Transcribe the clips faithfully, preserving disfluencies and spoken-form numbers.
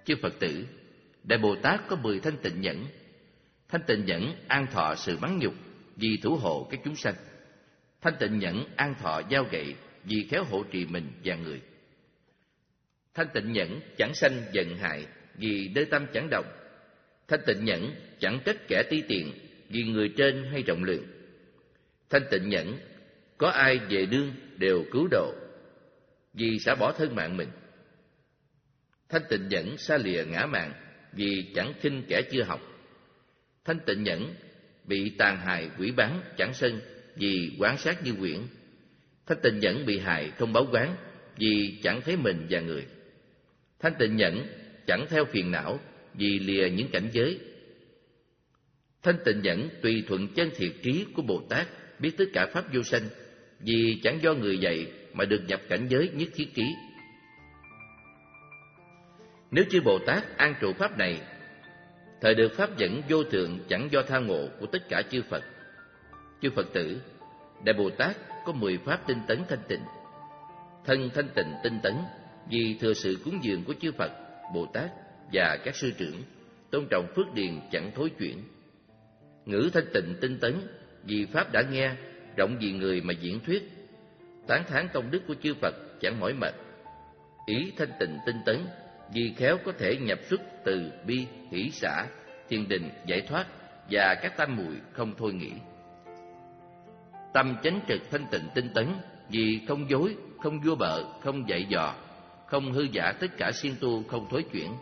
Chư Phật tử, Đại Bồ Tát có mười thanh tịnh nhẫn. Thanh tịnh nhẫn an thọ sự mắng nhục vì thủ hộ các chúng sanh. Thanh tịnh nhẫn an thọ dao gậy vì khéo hộ trì mình và người. Thanh tịnh nhẫn chẳng sanh giận hại vì đê tâm chẳng động. Thanh tịnh nhẫn chẳng trách kẻ ti tiện vì người trên hay rộng lượng. Thanh tịnh nhẫn có ai về đương đều cứu độ vì xả bỏ thân mạng mình. Thanh tịnh nhẫn xa lìa ngã mạn vì chẳng khinh kẻ chưa học. Thanh tịnh nhẫn bị tàn hại quỷ bán chẳng sân vì quán sát như quyển. Thanh tịnh nhẫn bị hại không báo oán vì chẳng thấy mình và người. Thanh tịnh nhẫn chẳng theo phiền não vì lìa những cảnh giới. Thanh tịnh nhẫn tùy thuận chân thiệt trí của Bồ Tát, biết tất cả pháp vô sanh vì chẳng do người dạy mà được nhập cảnh giới nhất thiết trí. Nếu chư Bồ Tát an trụ pháp này, thời được pháp dẫn vô thượng chẳng do tha ngộ của tất cả chư Phật. Chư Phật tử, Đại Bồ Tát có mười pháp tinh tấn thanh tịnh. Thân thanh tịnh tinh tấn vì thừa sự cúng dường của chư Phật, Bồ Tát và các sư trưởng, tôn trọng phước điền chẳng thối chuyển. Ngữ thanh tịnh tinh tấn vì pháp đã nghe, rộng vì người mà diễn thuyết. Tán thán công đức của chư Phật chẳng mỏi mệt. Ý thanh tịnh tinh tấn vì khéo có thể nhập xuất từ bi, hỷ xả, thiền định, giải thoát và các tam muội không thôi nghĩ. Tâm chánh trực thanh tịnh tinh tấn vì không dối, không vua bợ, không dạy dò, không hư giả tất cả siêng tu không thối chuyển.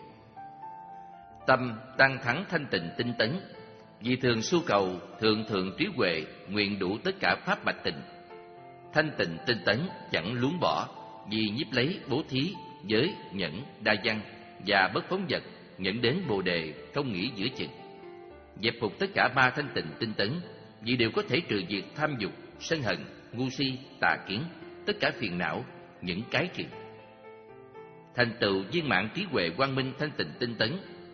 Tâm tăng thắng thanh tịnh tinh tấn vì thường su cầu thượng thượng trí huệ, nguyện đủ tất cả pháp bạch tịnh. Thanh tịnh tinh tấn chẳng luống bỏ vì nhiếp lấy bố thí, giới, nhẫn, đa văn và bất phóng vật, nhận đến bồ đề không nghĩ giữa chừng. Dẹp phục tất cả ba thanh tịnh tinh tấn vì đều có thể trừ diệt tham dục, sân hận, ngu si, tà kiến, tất cả phiền não, những cái chuyện. Thành tựu viên mãn trí huệ quang minh thanh tịnh tinh tấn,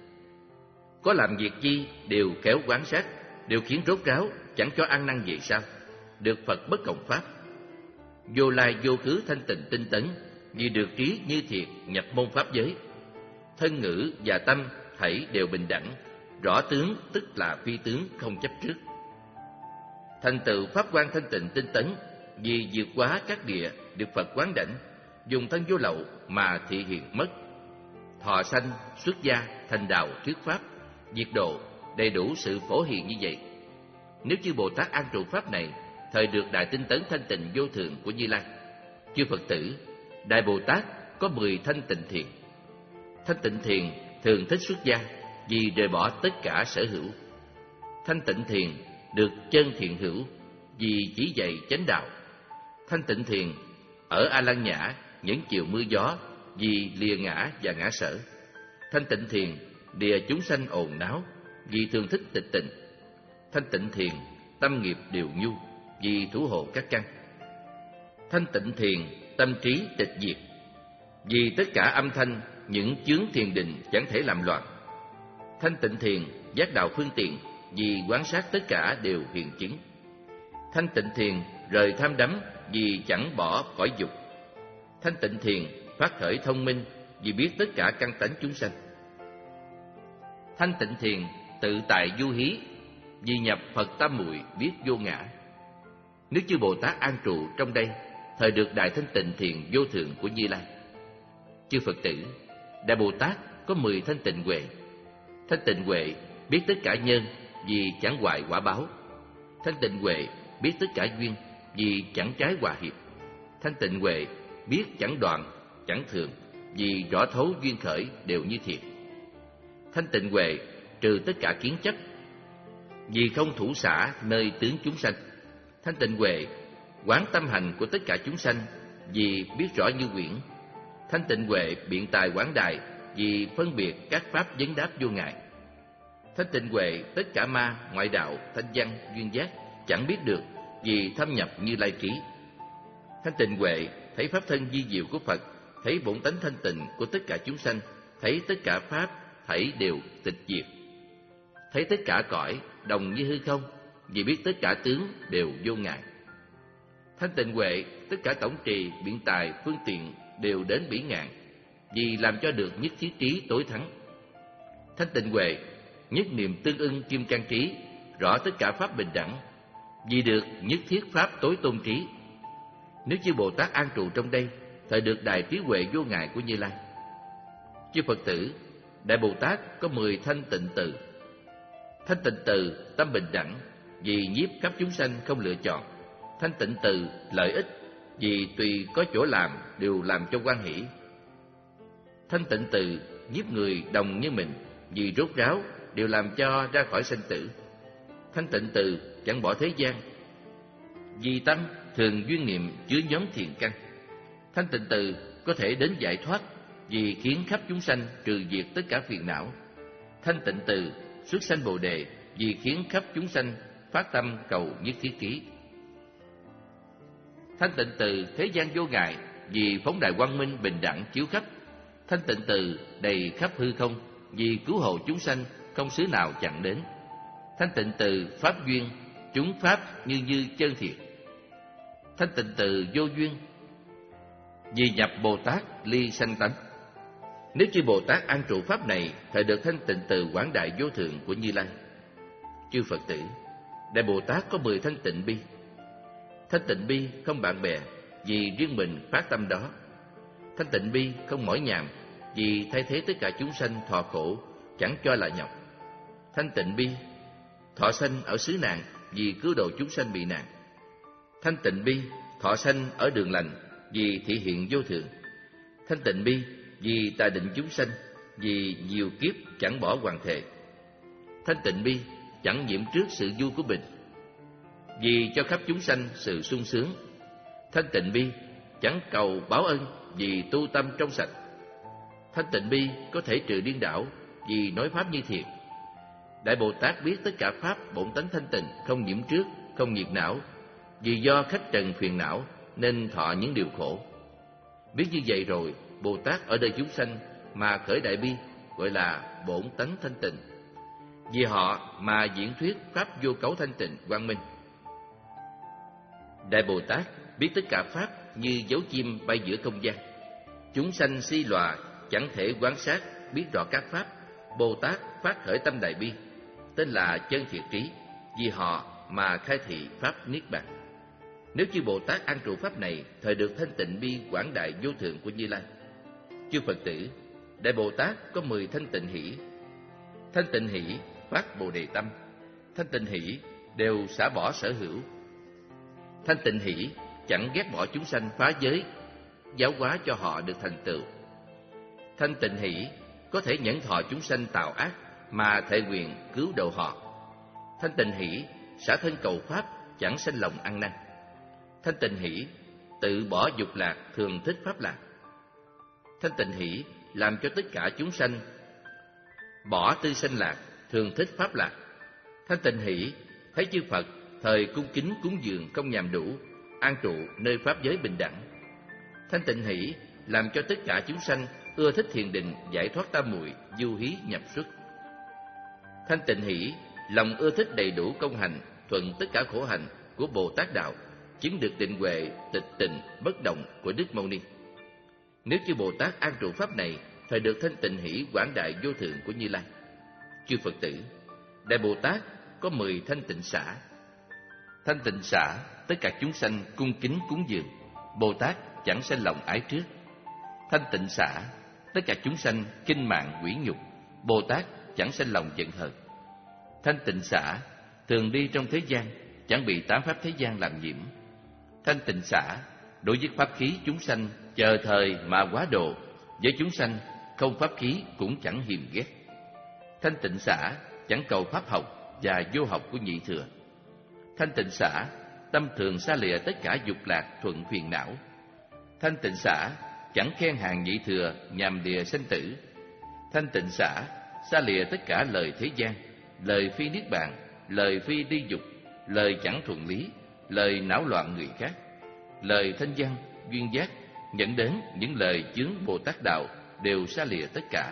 có làm việc chi đều khéo quán sát, đều khiến rốt ráo, chẳng cho ăn năn về sau, được Phật bất cộng pháp. Vô lai vô khứ thanh tịnh tinh tấn vì được trí như thiệt nhập môn pháp giới. Thân ngữ và tâm thảy đều bình đẳng, rõ tướng tức là phi tướng không chấp trước. Thành tựu pháp quan thanh tịnh tinh tấn vì vượt quá các địa được Phật quán đảnh, dùng thân vô lậu mà thị hiện mất. Thọ sanh xuất gia thành đạo thuyết pháp, diệt độ đầy đủ sự phổ hiền như vậy. Nếu chư Bồ Tát an trụ pháp này, thời được đại tinh tấn thanh tịnh vô thượng của Như Lai. Chư Phật tử, Đại Bồ Tát có mười thanh tịnh thiền. Thanh tịnh thiền thường thích xuất gia vì rời bỏ tất cả sở hữu. Thanh tịnh thiền được chân thiện hữu vì chỉ dạy chánh đạo. Thanh tịnh thiền ở A Lăng Nhã những chiều mưa gió vì lìa ngã và ngã sở. Thanh tịnh thiền lìa chúng sanh ồn náo vì thường thích tịch tịnh. Thanh tịnh thiền tâm nghiệp điều nhu vì thủ hộ các căn. Thanh tịnh thiền tâm trí tịch diệt vì tất cả âm thanh những chướng thiền định chẳng thể làm loạn. Thanh tịnh thiền giác đạo phương tiện vì quán sát tất cả đều hiện chứng. Thanh tịnh thiền rời tham đắm vì chẳng bỏ khỏi dục. Thanh tịnh thiền phát khởi thông minh vì biết tất cả căn tánh chúng sanh. Thanh tịnh thiền tự tại du hí vì nhập Phật tam muội biết vô ngã. Nếu chư Bồ Tát an trụ trong đây, thời được đại thanh tịnh thiền vô thượng của Như Lai. Chư Phật tử, Đại Bồ Tát có mười thanh tịnh huệ. Thanh tịnh huệ biết tất cả nhân vì chẳng hoại quả báo. Thanh tịnh huệ biết tất cả duyên vì chẳng trái hòa hiệp. Thanh tịnh huệ biết chẳng đoạn, chẳng thường vì rõ thấu duyên khởi đều như thiệt. Thanh tịnh huệ trừ tất cả kiến chấp vì không thủ xả nơi tướng chúng sanh. Thanh tịnh huệ quán tâm hành của tất cả chúng sanh vì biết rõ như quyển. Thanh tịnh huệ biện tài quán đài vì phân biệt các pháp vấn đáp vô ngại. Thanh tịnh huệ tất cả ma, ngoại đạo, thanh văn, duyên giác chẳng biết được vì thâm nhập Như Lai trí. Thanh tịnh huệ thấy pháp thân vi diệu của Phật, thấy bổn tánh thanh tịnh của tất cả chúng sanh, thấy tất cả pháp thảy đều tịch diệt, thấy tất cả cõi đồng như hư không vì biết tất cả tướng đều vô ngại. Thanh tịnh huệ tất cả tổng trì, biện tài, phương tiện đều đến bỉ ngạn vì làm cho được nhất thiết trí tối thắng. Thanh tịnh huệ, nhất niệm tương ưng kim cang trí, rõ tất cả pháp bình đẳng, vì được nhất thiết pháp tối tôn trí. Nếu chư Bồ Tát an trụ trong đây, thời được đại trí huệ vô ngại của Như Lai. Chư Phật tử, Đại Bồ Tát có mười thanh tịnh từ. Thanh tịnh từ tâm bình đẳng, vì nhiếp khắp chúng sanh không lựa chọn. Thanh tịnh từ lợi ích, vì tùy có chỗ làm đều làm cho hoan hỷ. Thanh tịnh từ nhiếp người đồng như mình, vì rốt ráo đều làm cho ra khỏi sanh tử. Thanh tịnh từ chẳng bỏ thế gian, vì tâm thường duyên niệm chứa nhóm thiền căn. Thanh tịnh từ có thể đến giải thoát, vì khiến khắp chúng sanh trừ diệt tất cả phiền não. Thanh tịnh từ xuất sanh Bồ đề, vì khiến khắp chúng sanh phát tâm cầu nhất thiết trí. Thanh tịnh từ thế gian vô ngại, vì phóng đại quang minh bình đẳng chiếu khắp. Thanh tịnh từ đầy khắp hư không, vì cứu hộ chúng sanh không xứ nào chặn đến. Thanh tịnh từ pháp duyên, chúng pháp như như chân thiệt. Thanh tịnh từ vô duyên, vì nhập Bồ Tát ly sanh tánh. Nếu chư Bồ Tát an trụ pháp này, thời được thanh tịnh từ quảng đại vô thượng của Như Lai. Chư Phật tử, Đại Bồ Tát có mười thanh tịnh bi. Thanh tịnh bi không bạn bè, vì riêng mình phát tâm đó. Thanh tịnh bi không mỏi nhàm, vì thay thế tất cả chúng sanh thọ khổ, chẳng cho là nhọc. Thanh tịnh bi thọ sanh ở xứ nạn, vì cứu độ chúng sanh bị nạn. Thanh tịnh bi thọ sanh ở đường lành, vì thị hiện vô thượng. Thanh tịnh bi vì tà định chúng sanh, vì nhiều kiếp chẳng bỏ hoàn thệ. Thanh tịnh bi chẳng nhiễm trước sự vui của mình, vì cho khắp chúng sanh sự sung sướng. Thanh tịnh bi chẳng cầu báo ân, vì tu tâm trong sạch. Thanh tịnh bi có thể trừ điên đảo, vì nói pháp như thiệt. Đại Bồ Tát biết tất cả pháp bổn tánh thanh tịnh, không nhiễm trước, không nhiệt não, vì do khách trần phiền não nên thọ những điều khổ. Biết như vậy rồi, Bồ Tát ở đời chúng sanh mà khởi đại bi, gọi là bổn tánh thanh tịnh. Vì họ mà diễn thuyết pháp vô cấu thanh tịnh quang minh. Đại Bồ Tát biết tất cả pháp như dấu chim bay giữa không gian. Chúng sanh si lọa chẳng thể quan sát biết rõ các pháp. Bồ Tát phát khởi tâm đại bi, tên là chân thiệt trí, vì họ mà khai thị pháp niết bàn. Nếu chư Bồ Tát an trụ pháp này, thời được thanh tịnh bi quảng đại vô thượng của Như Lai. Chư Phật tử, Đại Bồ Tát có mười thanh tịnh hỷ. Thanh tịnh hỷ phát Bồ đề tâm. Thanh tịnh hỷ đều xả bỏ sở hữu. Thanh tịnh hỷ chẳng ghét bỏ chúng sanh phá giới, giáo hóa cho họ được thành tựu. Thanh tịnh hỷ có thể nhẫn thọ chúng sanh tạo ác, mà thệ nguyện cứu độ họ. Thanh tịnh hỷ xả thân cầu pháp, chẳng sanh lòng ăn năn. Thanh tịnh hỷ tự bỏ dục lạc, thường thích pháp lạc. Thanh tịnh hỷ làm cho tất cả chúng sanh bỏ tư sanh lạc, thường thích pháp lạc. Thanh tịnh hỷ thấy chư Phật thời cung kính cúng dường không nhàm đủ, an trụ nơi pháp giới bình đẳng. Thanh tịnh hỷ làm cho tất cả chúng sanh ưa thích thiền định, giải thoát tam muội, du hí nhập xuất. Thanh tịnh hỷ lòng ưa thích đầy đủ công hành, thuận tất cả khổ hành của Bồ Tát đạo, chứng được định huệ tịch tịnh bất động của Đức Mâu Ni. Nếu chư Bồ Tát an trụ pháp này, thời được thanh tịnh hỷ quảng đại vô thượng của Như Lai. Chư Phật tử, Đại Bồ Tát có mười thanh tịnh xả. Thanh tịnh xả tất cả chúng sanh cung kính cúng dường, Bồ Tát chẳng sanh lòng ái trước. Thanh tịnh xả tất cả chúng sanh kinh mạng quỷ nhục, Bồ Tát chẳng sanh lòng giận hờn. Thanh tịnh xả thường đi trong thế gian, chẳng bị tám pháp thế gian làm nhiễm. Thanh tịnh xả đối với pháp khí chúng sanh chờ thời mà quá độ, với chúng sanh không pháp khí cũng chẳng hiềm ghét. Thanh tịnh xả chẳng cầu pháp học và vô học của nhị thừa. Thanh tịnh xả tâm thường xa lìa tất cả dục lạc thuận phiền não. Thanh tịnh xả chẳng khen hàng nhị thừa nhằm lìa sanh tử. Thanh tịnh xả xa lìa tất cả lời thế gian, lời phi niết bàn, lời phi đi dục, lời chẳng thuận lý, lời não loạn người khác, lời thanh văn, duyên giác, dẫn đến những lời chướng Bồ Tát đạo đều xa lìa tất cả.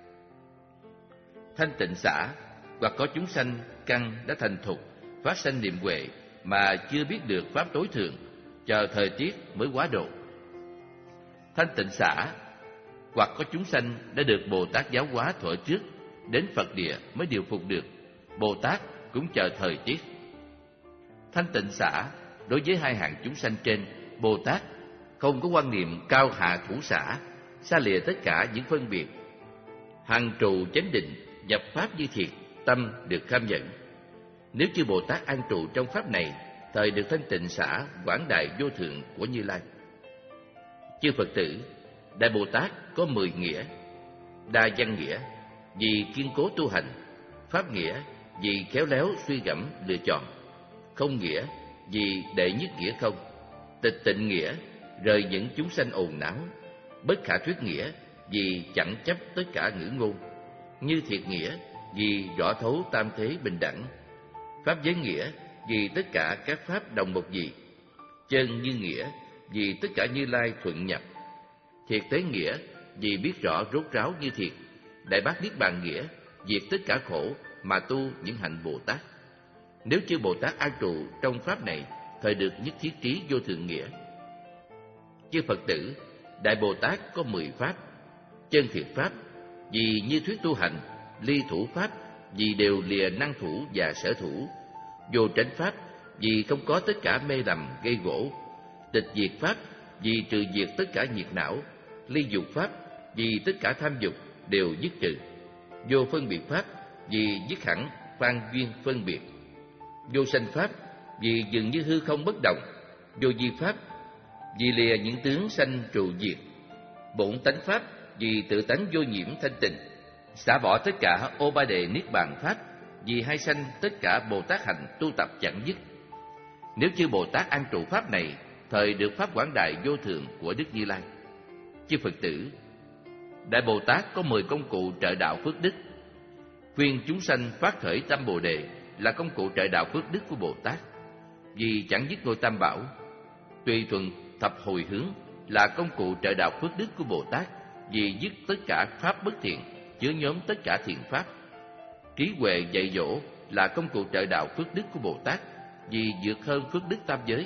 Thanh tịnh xả hoặc có chúng sanh căn đã thành thục, phát sanh niệm huệ mà chưa biết được pháp tối thượng, chờ thời tiết mới quá độ. Thanh tịnh xả hoặc có chúng sanh đã được Bồ Tát giáo hóa thuở trước, đến Phật địa mới điều phục được, Bồ Tát cũng chờ thời tiết. Thanh tịnh xả, đối với hai hạng chúng sanh trên, Bồ Tát không có quan niệm cao hạ thủ xả, xa lìa tất cả những phân biệt. Hằng trụ chánh định, nhập pháp như thiệt, tâm được kham nhận. Nếu chư Bồ Tát an trụ trong pháp này, thời được thanh tịnh xả quảng đại vô thượng của Như Lai. Chư Phật tử, Đại Bồ Tát có mười nghĩa: đa văn nghĩa, vì kiên cố tu hành; pháp nghĩa, vì khéo léo suy gẫm lựa chọn; không nghĩa, vì đệ nhất nghĩa không; tịch tịnh nghĩa, rời những chúng sanh ồn náo; bất khả thuyết nghĩa, vì chẳng chấp tất cả ngữ ngôn; như thiệt nghĩa, vì rõ thấu tam thế bình đẳng; pháp giới nghĩa, vì tất cả các pháp đồng một vị; chân như nghĩa, vì tất cả Như Lai thuận nhập; thiệt tế nghĩa, vì biết rõ rốt ráo như thiệt; đại bát niết bàn nghĩa, diệt tất cả khổ mà tu những hạnh Bồ Tát. Nếu chư Bồ Tát an trụ trong pháp này, thời được nhất thiết trí vô thượng nghĩa. Chư Phật tử, Đại Bồ Tát có mười pháp: chân thiệt pháp, vì như thuyết tu hành; ly thủ pháp, vì đều lìa năng thủ và sở thủ; vô tránh pháp, vì không có tất cả mê lầm gây gỗ; tịch diệt pháp, vì trừ diệt tất cả nhiệt não; ly dục pháp, vì tất cả tham dục đều dứt trừ; vô phân biệt pháp, vì dứt hẳn phan duyên phân biệt; vô sanh pháp, vì dường như hư không bất động; vô di pháp, vì lìa những tướng sanh trụ diệt; bổn tánh pháp, vì tự tánh vô nhiễm thanh tịnh; xả bỏ tất cả ô ba đề niết bàn pháp, vì hay sanh tất cả Bồ Tát hạnh tu tập chẳng dứt. Nếu chư Bồ Tát an trụ pháp này, thời được pháp quảng đại vô thượng của Đức Như Lai. Chư Phật tử, Đại Bồ Tát có mười công cụ trợ đạo phước đức. Khuyên chúng sanh phát khởi tâm Bồ đề là công cụ trợ đạo phước đức của Bồ Tát, vì chẳng dứt ngôi tam bảo. Tùy thuận thập hồi hướng là công cụ trợ đạo phước đức của Bồ Tát, vì dứt tất cả pháp bất thiện, chứa nhóm tất cả thiện pháp. Trí huệ dạy dỗ là công cụ trợ đạo phước đức của Bồ Tát, vì vượt hơn phước đức tam giới.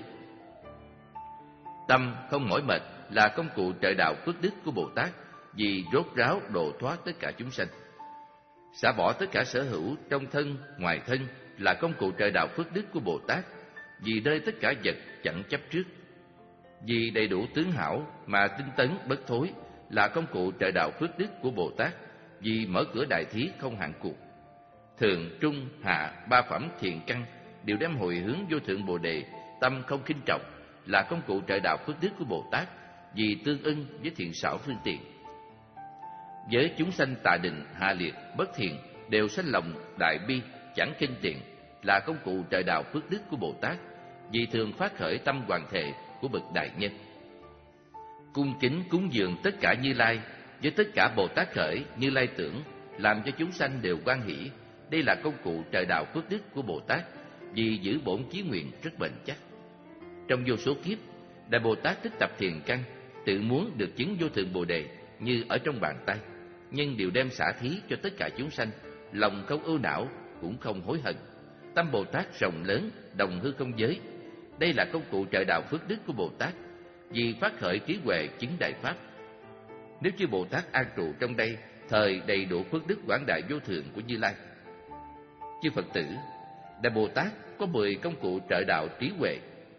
Tâm không mỏi mệt là công cụ trợ đạo phước đức của Bồ Tát, vì rốt ráo độ thoát tất cả chúng sanh. Xả bỏ tất cả sở hữu trong thân, ngoài thân là công cụ trợ đạo phước đức của Bồ Tát, vì nơi tất cả vật chẳng chấp trước. Vì đầy đủ tướng hảo mà tinh tấn bất thối là công cụ trợ đạo phước đức của Bồ Tát, vì mở cửa đại thí không hạn cuộc. Thường, trung, hạ, ba phẩm thiện căn đều đem hồi hướng vô thượng Bồ đề, tâm không khinh trọng là công cụ trợ đạo phước đức của Bồ Tát, vì tương ưng với thiện xảo phương tiện. Với chúng sanh tà định, hạ liệt, bất thiện đều sanh lòng đại bi, chẳng khinh tiện là công cụ trợ đạo phước đức của Bồ Tát, vì thường phát khởi tâm hoàn thể của bậc đại nhân. Cung kính cúng dường tất cả Như Lai, với tất cả Bồ Tát khởi Như Lai tưởng, làm cho chúng sanh đều hoan hỷ. Đây là công cụ trợ đạo phước đức của Bồ Tát, vì giữ bổn chí nguyện rất bền chắc. Trong vô số kiếp, Đại Bồ Tát tích tập thiền căn, tự muốn được chứng vô thượng Bồ đề như ở trong bàn tay, nhưng đều đem xả thí cho tất cả chúng sanh, lòng không ưu não cũng không hối hận. Tâm Bồ Tát rộng lớn, đồng hư không giới. Đây là công cụ trợ đạo phước đức của Bồ Tát, vì phát khởi trí huệ chứng đại pháp. Nếu chư Bồ Tát an trụ trong đây, thời đầy đủ phước đức quảng đại vô thượng của Như Lai. Chư Phật tử, Đại Bồ Tát có mười công cụ trợ đạo trí huệ.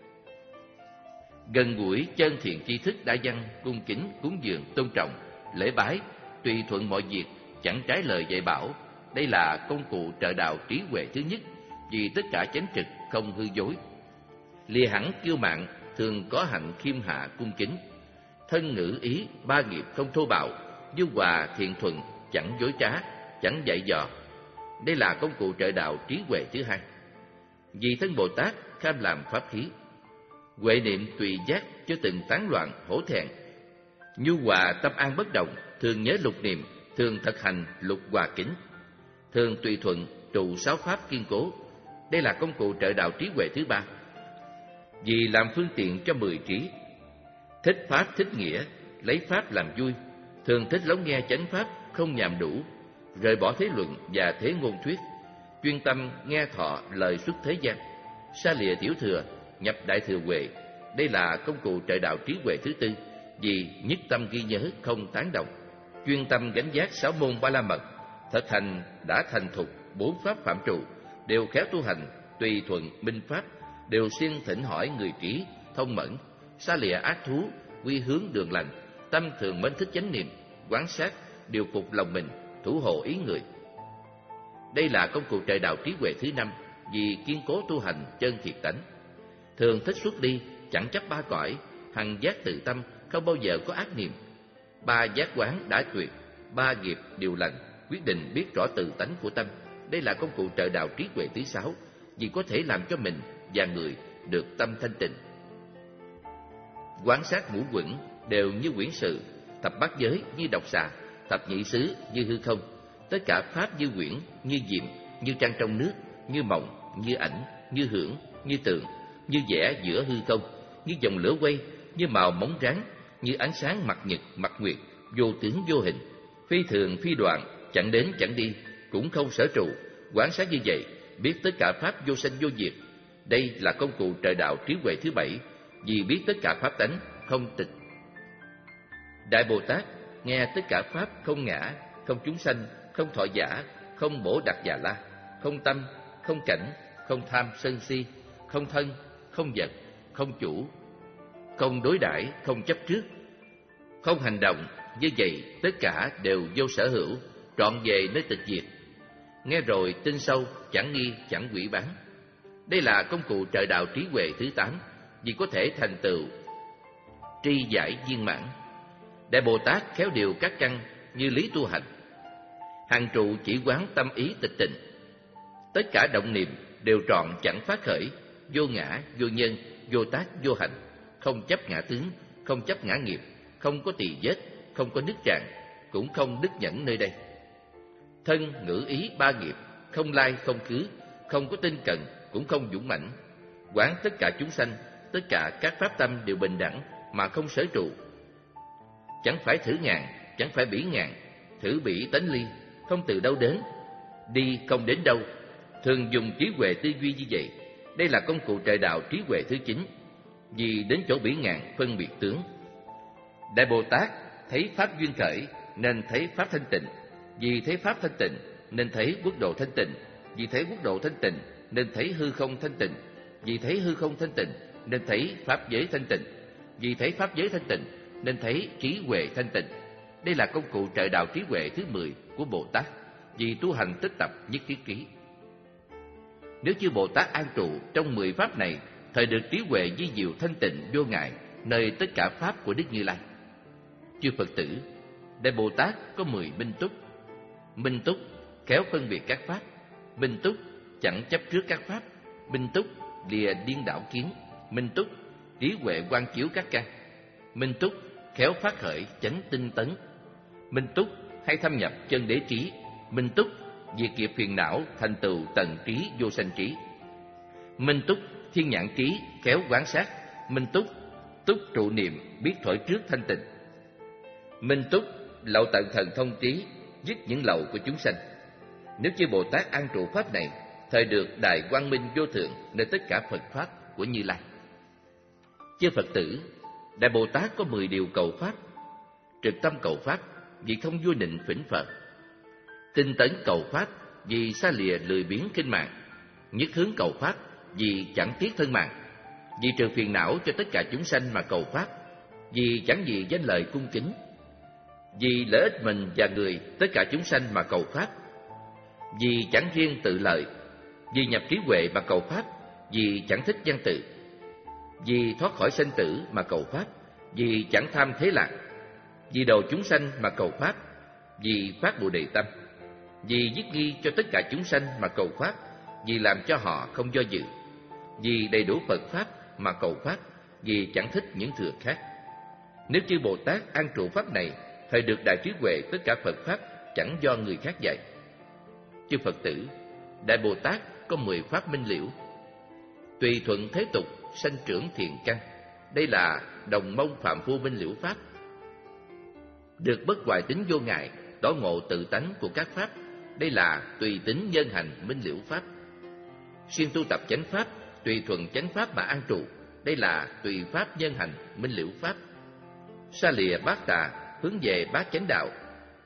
Gần gũi chân thiện tri thức đa văn, cung kính cúng dường tôn trọng, lễ bái, tùy thuận mọi việc, chẳng trái lời dạy bảo. Đây là công cụ trợ đạo trí huệ thứ nhất, vì tất cả chánh trực không hư dối. Lìa hẳn kiêu mạn, thường có hạnh khiêm hạ cung kính. Thân ngữ ý ba nghiệp không thô bạo, du hòa thiện thuận, chẳng dối trá, chẳng dạy dò. Đây là công cụ trợ đạo trí huệ thứ hai. Vì thân Bồ Tát kham làm pháp khí, huệ niệm tùy giác cho từng tán loạn hổ thẹn, nhu hòa tâm an bất động, thường nhớ lục niệm, thường thực hành lục hòa kính, thường tùy thuận trụ sáu pháp kiên cố. Đây là công cụ trợ đạo trí huệ thứ ba. Vì làm phương tiện cho mười trí, thích pháp thích nghĩa, lấy pháp làm vui, thường thích lắng nghe chánh pháp, không nhàm đủ, rời bỏ thế luận và thế ngôn thuyết, chuyên tâm nghe thọ lời xuất thế gian, xa lìa tiểu thừa, nhập đại thừa huệ. Đây là công cụ trợ đạo trí huệ thứ tư, vì nhất tâm ghi nhớ không tán động. chuyên tâm gánh vác sáu môn ba la mật, thực hành đã thành thục bốn pháp phạm trụ, đều khéo tu hành, tùy thuận minh pháp, đều siêng thỉnh hỏi người trí, thông mẫn, xa lìa ác thú, quy hướng đường lành, tâm thường mến thích chánh niệm, quán sát, điều phục lòng mình, thủ hộ ý người. Đây là công cụ trời đạo trí huệ thứ năm, vì kiên cố tu hành chân thiệt tánh. Thường thích xuất đi, chẳng chấp ba cõi, hằng giác tự tâm, không bao giờ có ác niệm. Ba giác quán đã tuyệt, ba nghiệp điều lành, quyết định biết rõ tự tánh của tâm. Đây là công cụ trợ đạo trí huệ thứ sáu, vì có thể làm cho mình và người được tâm thanh tịnh. Quán sát ngũ quẩn đều như quyển sự, thập bát giới như độc xà, thập nhị xứ như hư không. Tất cả pháp như quyển, như diệm, như trăng trong nước, như mộng, như ảnh, như hưởng, như tượng, như vẽ giữa hư không, như dòng lửa quay, như màu móng rắn, như ánh sáng mặt nhật, mặt nguyệt, vô tướng vô hình, phi thường phi đoạn, chẳng đến chẳng đi, cũng không sở trụ. Quán sát như vậy, biết tất cả pháp vô sanh vô diệt. Đây là công cụ trời đạo trí huệ thứ bảy, vì biết tất cả pháp tánh không tịch. Đại Bồ Tát nghe tất cả pháp không ngã, không chúng sanh, không thọ giả, không bổ đặc già la, không tâm, không cảnh, không tham sân si, không thân, không vật, không chủ, không đối đãi, không chấp trước, không hành động. Như vậy tất cả đều vô sở hữu, trọn về nơi tịch diệt. Nghe rồi tin sâu, chẳng nghi chẳng quỷ bán. Đây là công cụ trời đạo trí huệ thứ tám, vì có thể thành tựu tri giải viên mãn. Đại Bồ Tát khéo điều các căn như lý tu hành, hàng trụ chỉ quán tâm ý tịch tịnh. Tất cả động niệm đều trọn chẳng phát khởi, vô ngã, vô nhân, vô tác, vô hành, không chấp ngã tướng, không chấp ngã nghiệp, không có tỳ vết, không có nứt tràn, cũng không đứt nhẫn nơi đây. Thân, ngữ, ý, ba nghiệp, không lai, không khứ, không có tinh cần, cũng không dũng mãnh. Quán tất cả chúng sanh, tất cả các pháp tâm đều bình đẳng mà không sở trụ. Chẳng phải thử ngàn, chẳng phải bỉ ngàn, thử bỉ tánh ly, không từ đâu đến, đi không đến đâu. Thường dùng trí huệ tư duy như vậy. Đây là công cụ trời đạo trí huệ thứ chín, vì đến chỗ bỉ ngàn phân biệt tướng. Đại Bồ Tát thấy pháp duyên khởi nên thấy pháp thanh tịnh, vì thấy pháp thanh tịnh nên thấy quốc độ thanh tịnh, vì thấy quốc độ thanh tịnh nên thấy hư không thanh tịnh, vì thấy hư không thanh tịnh nên thấy pháp giới thanh tịnh, vì thấy pháp giới thanh tịnh nên thấy trí huệ thanh tịnh. Đây là công cụ trợ đạo trí huệ thứ mười của Bồ Tát, vì tu hành tích tập nhất thiết ký. Nếu chư Bồ Tát an trụ trong mười pháp này, thời được trí huệ di diệu thanh tịnh vô ngại nơi tất cả pháp của Đức Như Lai. Chư Phật tử, Đại Bồ Tát có mười minh túc. Minh túc khéo phân biệt các pháp, minh túc chẳng chấp trước các pháp, minh túc lìa điên đảo kiến, minh túc trí huệ quang chiếu các căn, minh túc khéo phát khởi chánh tinh tấn, minh túc hay thâm nhập chân đế trí, minh túc diệt nghiệp phiền não thành tựu tầng trí vô sanh trí, minh túc thiên nhãn trí khéo quán sát, minh túc túc trụ niệm biết thổi trước thanh tịnh, minh túc lậu tận thần thông trí dứt những lậu của chúng sanh. Nếu chư Bồ Tát an trụ pháp này, thời được đại quang minh vô thượng nơi tất cả Phật pháp của Như Lai. Chư Phật tử, Đại Bồ Tát có mười điều cầu pháp. Trực tâm cầu pháp vì không vui nịnh phỉnh phật, tinh tấn cầu pháp vì xa lìa lười biếng kinh mạng, nhất hướng cầu pháp vì chẳng tiếc thân mạng, vì trừ phiền não cho tất cả chúng sanh mà cầu pháp, vì chẳng vì danh lời cung kính, vì lợi ích mình và người tất cả chúng sanh mà cầu pháp, vì chẳng riêng tự lợi, vì nhập trí huệ mà cầu pháp, vì chẳng thích văn tự, vì thoát khỏi sanh tử mà cầu pháp, vì chẳng tham thế lạc, vì đầu chúng sanh mà cầu pháp, vì phát Bồ Đề tâm, vì dứt nghi cho tất cả chúng sanh mà cầu pháp, vì làm cho họ không do dự, vì đầy đủ Phật pháp mà cầu pháp, vì chẳng thích những thừa khác. Nếu chư Bồ Tát an trụ pháp này, thời được đại trí huệ tất cả Phật pháp chẳng do người khác dạy. Chư Phật tử, Đại Bồ Tát có mười pháp minh liễu. Tùy thuận thế tục, sanh trưởng thiện căn. Đây là đồng mông phạm phu minh liễu pháp. Được bất hoài tính vô ngại, tỏ ngộ tự tánh của các pháp. Đây là tùy tính nhân hành minh liễu pháp. Xuyên tu tập chánh pháp, tùy thuận chánh pháp mà an trụ. Đây là tùy pháp nhân hành minh liễu pháp. Xa lìa bát tà, hướng về bát chánh đạo.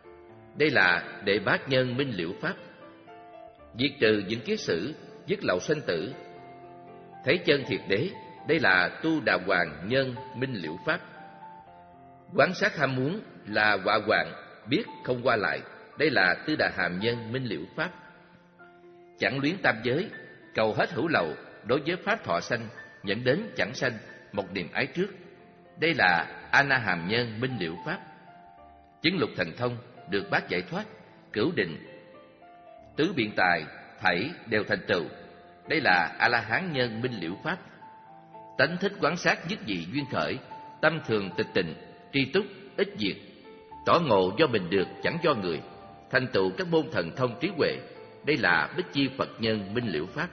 Đây là đệ bát nhân minh liễu pháp. Diệt trừ những kiết sử, dứt lậu sanh tử, thấy chân thiệt đế. Đây là tu đà hoàng nhân minh liễu pháp. Quán sát ham muốn là quả hoàng, biết không qua lại. Đây là tư đà hàm nhân minh liễu pháp. Chẳng luyến tam giới, cầu hết hữu lậu. Đối với pháp thọ sanh, dẫn đến chẳng sanh, một niềm ái trước. Đây là a na hàm nhân minh liễu pháp. Chứng lục thần thông, được bát giải thoát, cửu định, tứ biện tài, thảy đều thành tựu. Đây là a la hán nhân minh liễu pháp. Tánh thích quán sát dứt dị duyên khởi, tâm thường tịch tịnh, tri túc ít diệt, tỏ ngộ do mình được chẳng do người, thành tựu các môn thần thông trí huệ. Đây là bích chi Phật nhân minh liễu pháp.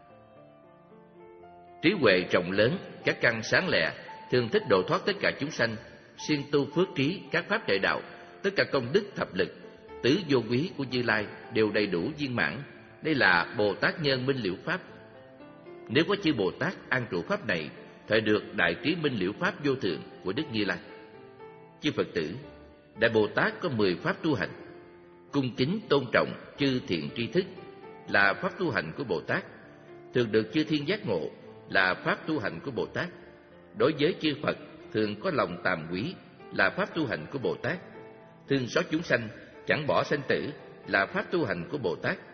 Trí huệ rộng lớn, các căn sáng lẹ, thường thích độ thoát tất cả chúng sanh, siêng tu phước trí các pháp đại đạo. Tất cả công đức thập lực, tứ vô quý của Như Lai đều đầy đủ viên mãn. Đây là Bồ Tát nhân minh liễu pháp. Nếu có chư Bồ Tát an trụ pháp này, thời được đại trí minh liễu pháp vô thượng của Đức Như Lai. Chư Phật tử, Đại Bồ Tát có mười pháp tu hành. Cung kính tôn trọng chư thiện tri thức là pháp tu hành của Bồ Tát. Thường được chư thiên giác ngộ là pháp tu hành của Bồ Tát. Đối với chư Phật thường có lòng tàm quý là pháp tu hành của Bồ Tát. Thương xót chúng sanh, chẳng bỏ sanh tử là pháp tu hành của Bồ Tát.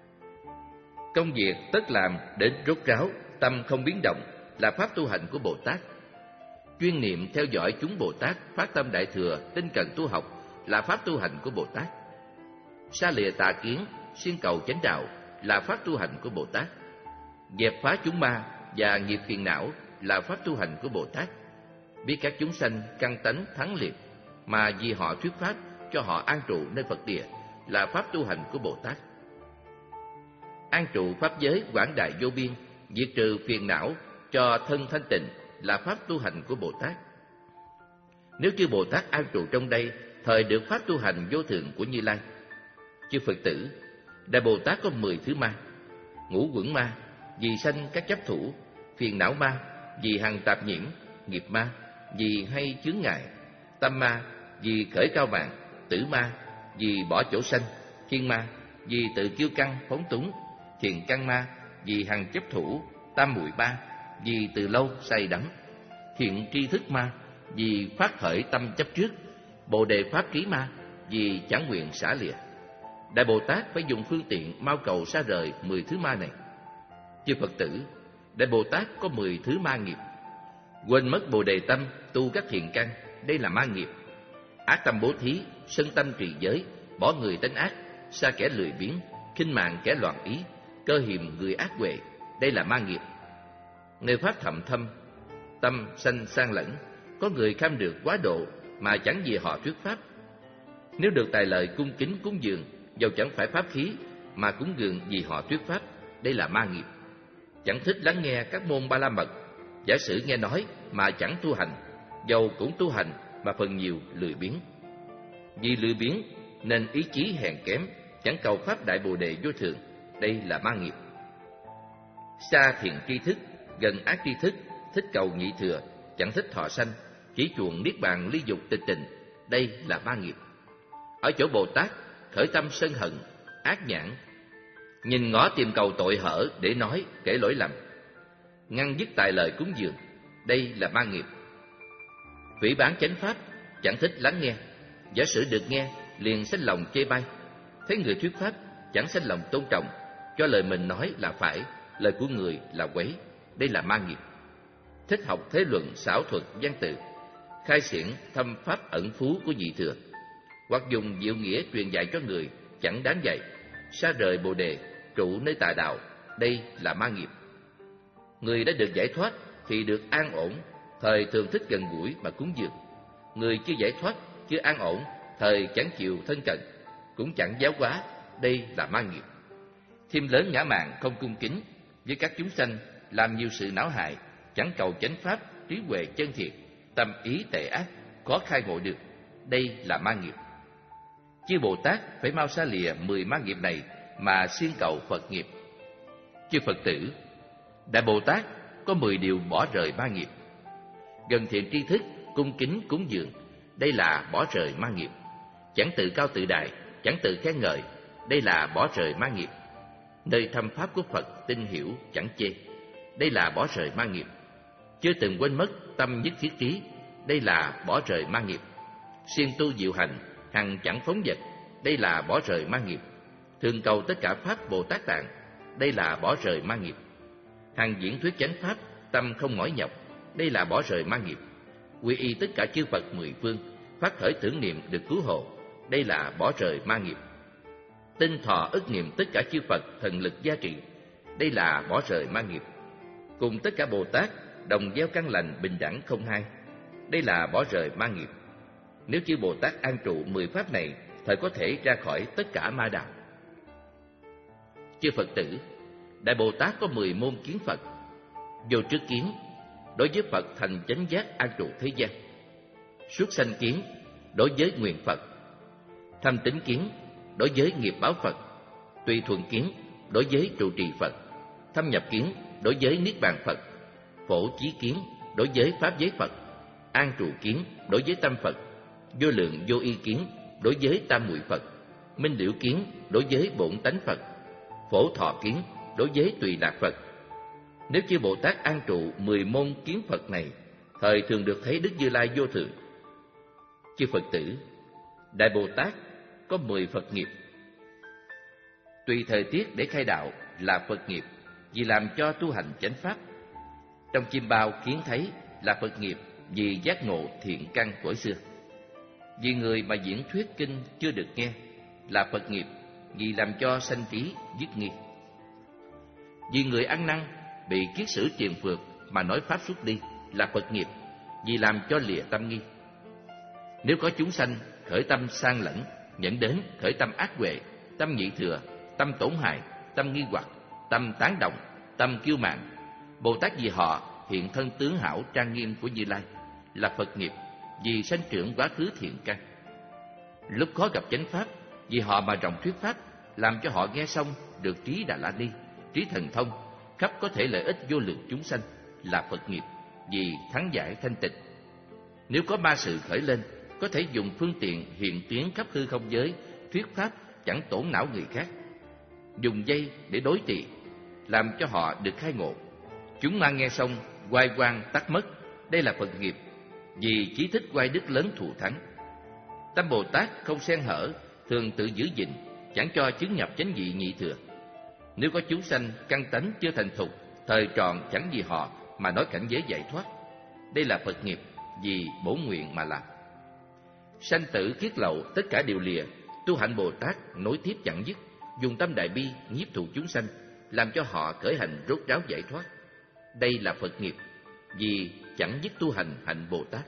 Công việc tất làm đến rốt ráo, tâm không biến động là pháp tu hành của Bồ Tát. Chuyên niệm theo dõi chúng Bồ Tát, phát tâm đại thừa, tinh cần tu học là pháp tu hành của Bồ Tát. Xa lìa tà kiến, siêng cầu chánh đạo là pháp tu hành của Bồ Tát. Dẹp phá chúng ma và nghiệp phiền não là pháp tu hành của Bồ Tát. Biết các chúng sanh căn tánh thắng liệt mà vì họ thuyết pháp cho họ an trụ nơi Phật địa là pháp tu hành của Bồ Tát. An trụ pháp giới quảng đại vô biên, diệt trừ phiền não cho thân thanh tịnh là pháp tu hành của Bồ Tát. Nếu chư Bồ Tát an trụ trong đây, thời được pháp tu hành vô thượng của Như Lai. Chư Phật tử, Đại Bồ Tát có mười thứ ma: ngũ quẩn ma, vì sanh các chấp thủ; phiền não ma, vì hằng tạp nhiễm; nghiệp ma, vì hay chướng ngại; tâm ma, vì khởi cao mạng; tử ma, vì bỏ chỗ sanh; thiên ma, vì tự kiêu căng phóng túng; thiền căn ma, vì hằng chấp thủ; tam muội ma, vì từ lâu say đắm; thiện tri thức ma, vì phát khởi tâm chấp trước; bồ đề pháp trí ma, vì chẳng nguyện xả lìa. Đại Bồ Tát phải dùng phương tiện mau cầu xa rời mười thứ ma này. Chư Phật tử, Đại Bồ Tát có mười thứ ma nghiệp. Quên mất bồ đề tâm, tu các thiện căn, đây là ma nghiệp. Ác tâm bố thí, sân tâm trì giới, bỏ người tánh ác, xa kẻ lười biếng, khinh mạng kẻ loạn ý, cơ hiềm người ác huệ, đây là ma nghiệp. Nơi pháp thậm thâm, tâm sanh sang lẫn, có người kham được quá độ mà chẳng vì họ thuyết pháp. Nếu được tài lời cung kính cúng dường, dầu chẳng phải pháp khí mà cúng dường vì họ thuyết pháp, đây là ma nghiệp. Chẳng thích lắng nghe các môn ba la mật, giả sử nghe nói mà chẳng tu hành, dầu cũng tu hành mà phần nhiều lười biếng. Vì lười biếng nên ý chí hèn kém, chẳng cầu pháp đại bồ đề vô thượng, đây là ma nghiệp. Xa thiện tri thức, gần ác tri thức, thích cầu nhị thừa, chẳng thích thọ sanh, chỉ chuộng niết bàn ly dục tịch tịnh, đây là ma nghiệp. Ở chỗ Bồ Tát khởi tâm sân hận, ác nhãn, nhìn ngó tìm cầu tội hở để nói kể lỗi lầm, ngăn dứt tài lời cúng dường, đây là ma nghiệp. Phỉ báng chánh pháp, chẳng thích lắng nghe, giả sử được nghe liền sanh lòng chê bai, thấy người thuyết pháp chẳng sanh lòng tôn trọng, cho lời mình nói là phải, lời của người là quấy, đây là ma nghiệp. Thích học thế luận xảo thuật văn tự, khai xiển thâm pháp ẩn phú của nhị thừa, hoặc dùng diệu nghĩa truyền dạy cho người chẳng đáng dạy, xa rời bồ đề, trụ nơi tà đạo, đây là ma nghiệp. Người đã được giải thoát thì được an ổn, thời thường thích gần gũi mà cúng dường. Người chưa giải thoát, chưa an ổn, thời chẳng chịu thân cận, cũng chẳng giáo hóa, đây là ma nghiệp. Thêm lớn ngã mạn không cung kính với các chúng sanh, làm nhiều sự não hại, chẳng cầu chánh pháp, trí huệ chân thiện, tâm ý tệ ác, khó khai ngộ được, đây là ma nghiệp. Chư Bồ Tát phải mau xa lìa mười ma nghiệp này mà siêng cầu Phật nghiệp. Chư Phật tử, Đại Bồ Tát có mười điều bỏ rời ma nghiệp. Gần thiện tri thức, cung kính cúng dường, đây là bỏ rời ma nghiệp. Chẳng tự cao tự đại, chẳng tự khen ngợi, đây là bỏ rời ma nghiệp. Nơi thăm pháp của Phật tin hiểu chẳng chê, đây là bỏ rời ma nghiệp. Chưa từng quên mất tâm nhất thiết trí, đây là bỏ rời ma nghiệp. Siêng tu diệu hành, hằng chẳng phóng dật, đây là bỏ rời ma nghiệp. Thường cầu tất cả pháp Bồ Tát Tạng, đây là bỏ rời ma nghiệp. Hằng diễn thuyết chánh pháp, tâm không mỏi nhọc, đây là bỏ rời ma nghiệp. Quy y tất cả chư Phật mười phương, phát khởi tưởng niệm được cứu hộ, đây là bỏ rời ma nghiệp. Tinh thọ ức niệm tất cả chư Phật thần lực gia trị, đây là bỏ rời ma nghiệp. Cùng tất cả Bồ Tát đồng gieo căn lành bình đẳng không hai, đây là bỏ rời ma nghiệp. Nếu chư Bồ Tát an trụ mười pháp này, thời có thể ra khỏi tất cả ma đạo. Chư Phật tử, Đại Bồ Tát có mười môn kiến Phật. Vô trước kiến, đối với Phật thành chánh giác an trụ thế gian. Xuất sanh kiến, đối với nguyện Phật. Thâm tính kiến, đối với nghiệp báo Phật. Tùy thuận kiến, đối với trụ trì Phật. Thâm nhập kiến, đối với niết bàn Phật. Phổ chí kiến, đối với pháp giới Phật. An trụ kiến, đối với tâm Phật. Vô lượng vô y kiến, đối với tam muội Phật. Minh liễu kiến, đối với bổn tánh Phật. Phổ thọ kiến, đối với tùy lạc Phật. Nếu chư Bồ Tát an trụ mười môn kiến Phật này, thời thường được thấy Đức Như Lai vô thượng. Chư Phật tử, Đại Bồ Tát có mười Phật nghiệp. Tùy thời tiết để khai đạo là Phật nghiệp, vì làm cho tu hành chánh pháp. Trong chim bao kiến thấy là Phật nghiệp, vì giác ngộ thiện căn của xưa. Vì người mà diễn thuyết kinh chưa được nghe là Phật nghiệp, vì làm cho sanh trí dứt nghi. Vì người ăn năn bị kiết sử triền phược mà nói pháp xuất đi là Phật nghiệp, vì làm cho lìa tâm nghi. Nếu có chúng sanh khởi tâm sang lẫn, dẫn đến khởi tâm ác huệ, tâm nhị thừa, tâm tổn hại, tâm nghi hoặc, tâm tán động, tâm kiêu mạn, Bồ Tát vì họ hiện thân tướng hảo trang nghiêm của Như Lai là Phật nghiệp, vì sanh trưởng quá khứ thiện căn. Lúc khó gặp chánh pháp, vì họ mà rộng thuyết pháp, làm cho họ nghe xong được trí Đà La Ni, trí thần thông, khắp có thể lợi ích vô lượng chúng sanh là Phật nghiệp, vì thắng giải thanh tịnh. Nếu có ma sự khởi lên, có thể dùng phương tiện hiện tiến khắp hư không giới, thuyết pháp chẳng tổn não người khác. Dùng dây để đối trị, làm cho họ được khai ngộ. Chúng ma nghe xong, oai quang tắt mất, đây là Phật nghiệp, vì chí thích oai đức lớn thù thắng. Tâm Bồ Tát không xen hở, thường tự giữ gìn, chẳng cho chứng nhập chánh vị nhị thừa. Nếu có chúng sanh căn tánh chưa thành thục, thời tròn chẳng vì họ mà nói cảnh giới giải thoát, đây là Phật nghiệp, vì bổn nguyện mà làm. Sanh tử kiết lậu tất cả đều lìa, tu hạnh Bồ Tát nối tiếp chẳng dứt, dùng tâm đại bi nhiếp thụ chúng sanh, làm cho họ khởi hành rốt ráo giải thoát. Đây là Phật nghiệp, vì chẳng dứt tu hành hạnh Bồ Tát.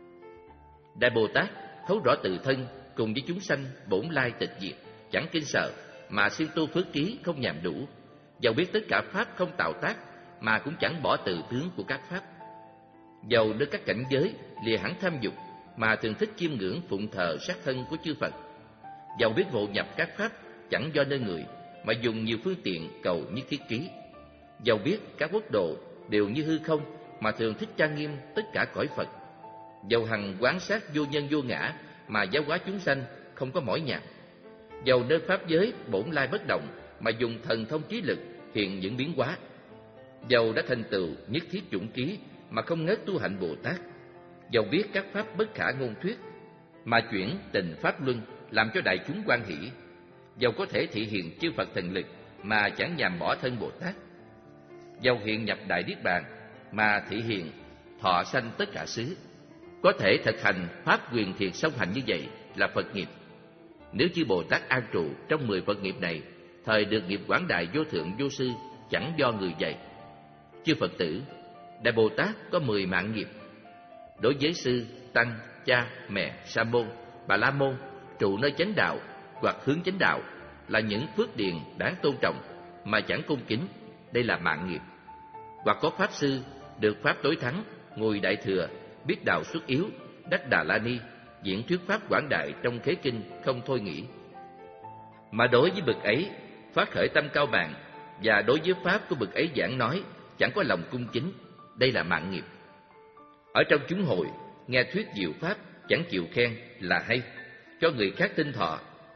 Đại Bồ Tát thấu rõ tự thân cùng với chúng sanh bổn lai tịch diệt, chẳng kinh sợ mà siêng tu phước trí không nhàm đủ, dầu biết tất cả pháp không tạo tác mà cũng chẳng bỏ từ tướng của các pháp. Dầu nơi các cảnh giới lìa hẳn tham dục mà thường thích chiêm ngưỡng phụng thờ sát thân của chư Phật. Dầu biết ngộ nhập các pháp chẳng do nơi người mà dùng nhiều phương tiện cầu nhất thiết trí. Dầu biết các quốc độ đều như hư không mà thường thích trang nghiêm tất cả cõi Phật. Dầu hằng quán sát vô nhân vô ngã mà giáo hóa chúng sanh không có mỏi nhọc. Dầu nơi pháp giới bổn lai bất động mà dùng thần thông trí lực hiện những biến hóa. Dầu đã thành tựu nhất thiết chủng trí mà không ngớt tu hạnh Bồ Tát. Dầu biết các pháp bất khả ngôn thuyết mà chuyển tình pháp luân làm cho đại chúng hoan hỷ. Dầu có thể thị hiện chư Phật thần lực mà chẳng nhàm bỏ thân Bồ Tát. Dầu hiện nhập đại niết bàn mà thị hiện thọ sanh tất cả xứ. Có thể thực hành pháp quyền thiện song hành như vậy là Phật nghiệp. Nếu chư Bồ Tát an trụ trong mười Phật nghiệp này, thời được nghiệp quảng đại vô thượng vô sư, chẳng do người dạy. Chư Phật tử, Đại Bồ Tát có mười mạng nghiệp. Đối với sư, tăng, cha, mẹ, sa môn, bà la môn, trụ nơi chánh đạo hoặc hướng chánh đạo là những phước điền đáng tôn trọng mà chẳng cung kính, đây là mạng nghiệp. Hoặc có pháp sư được pháp tối thắng, ngồi đại thừa, biết đạo xuất yếu, đắc Đà La Ni, diễn thuyết pháp quảng đại trong khế kinh không thôi nghĩ. Mà đối với bậc ấy phát khởi tâm cao bạn, và đối với pháp của bậc ấy giảng nói chẳng có lòng cung kính, đây là mạng nghiệp. Ở trong chúng hội nghe thuyết diệu pháp chẳng chịu khen là hay, cho người khác tin thọ,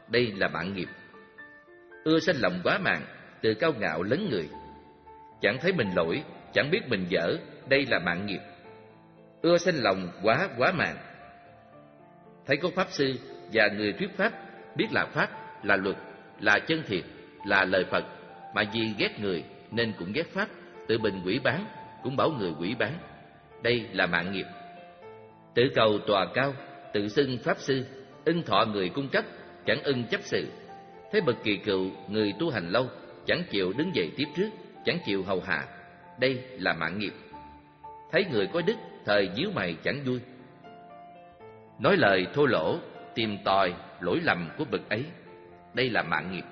đây là mạng nghiệp. Ưa sanh lòng quá màng, tự cao ngạo lấn người. Chẳng thấy mình lỗi, chẳng biết mình dở, đây là mạng nghiệp. Ưa sanh lòng quá quá màng. Thấy có pháp sư và người thuyết pháp biết là pháp, là luật, là chân thiệt, là lời Phật, mà vì ghét người nên cũng ghét pháp, tự mình quỷ bán, cũng bảo người quỷ bán. Đây là mạng nghiệp. Tự cầu tòa cao, tự xưng pháp sư, ưng thọ người cung cấp, chẳng ưng chấp sự. Thấy bậc kỳ cựu người tu hành lâu, chẳng chịu đứng dậy tiếp trước, chẳng chịu hầu hạ. Đây là mạng nghiệp. Thấy người có đức, thời díu mày chẳng vui. Nói lời thô lỗ, tìm tòi lỗi lầm của bậc ấy. Đây là mạng nghiệp.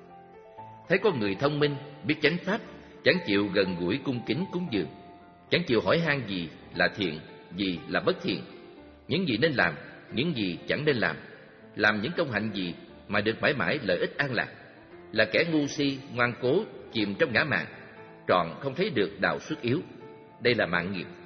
Thấy có người thông minh, biết chánh pháp, chẳng chịu gần gũi cung kính cúng dường, chẳng chịu hỏi han gì là thiện, gì là bất thiện, những gì nên làm, những gì chẳng nên làm, làm những công hạnh gì mà được mãi mãi lợi ích an lạc, là kẻ ngu si, ngoan cố, chìm trong ngã mạn, tròn không thấy được đạo xuất yếu. Đây là mạng nghiệp.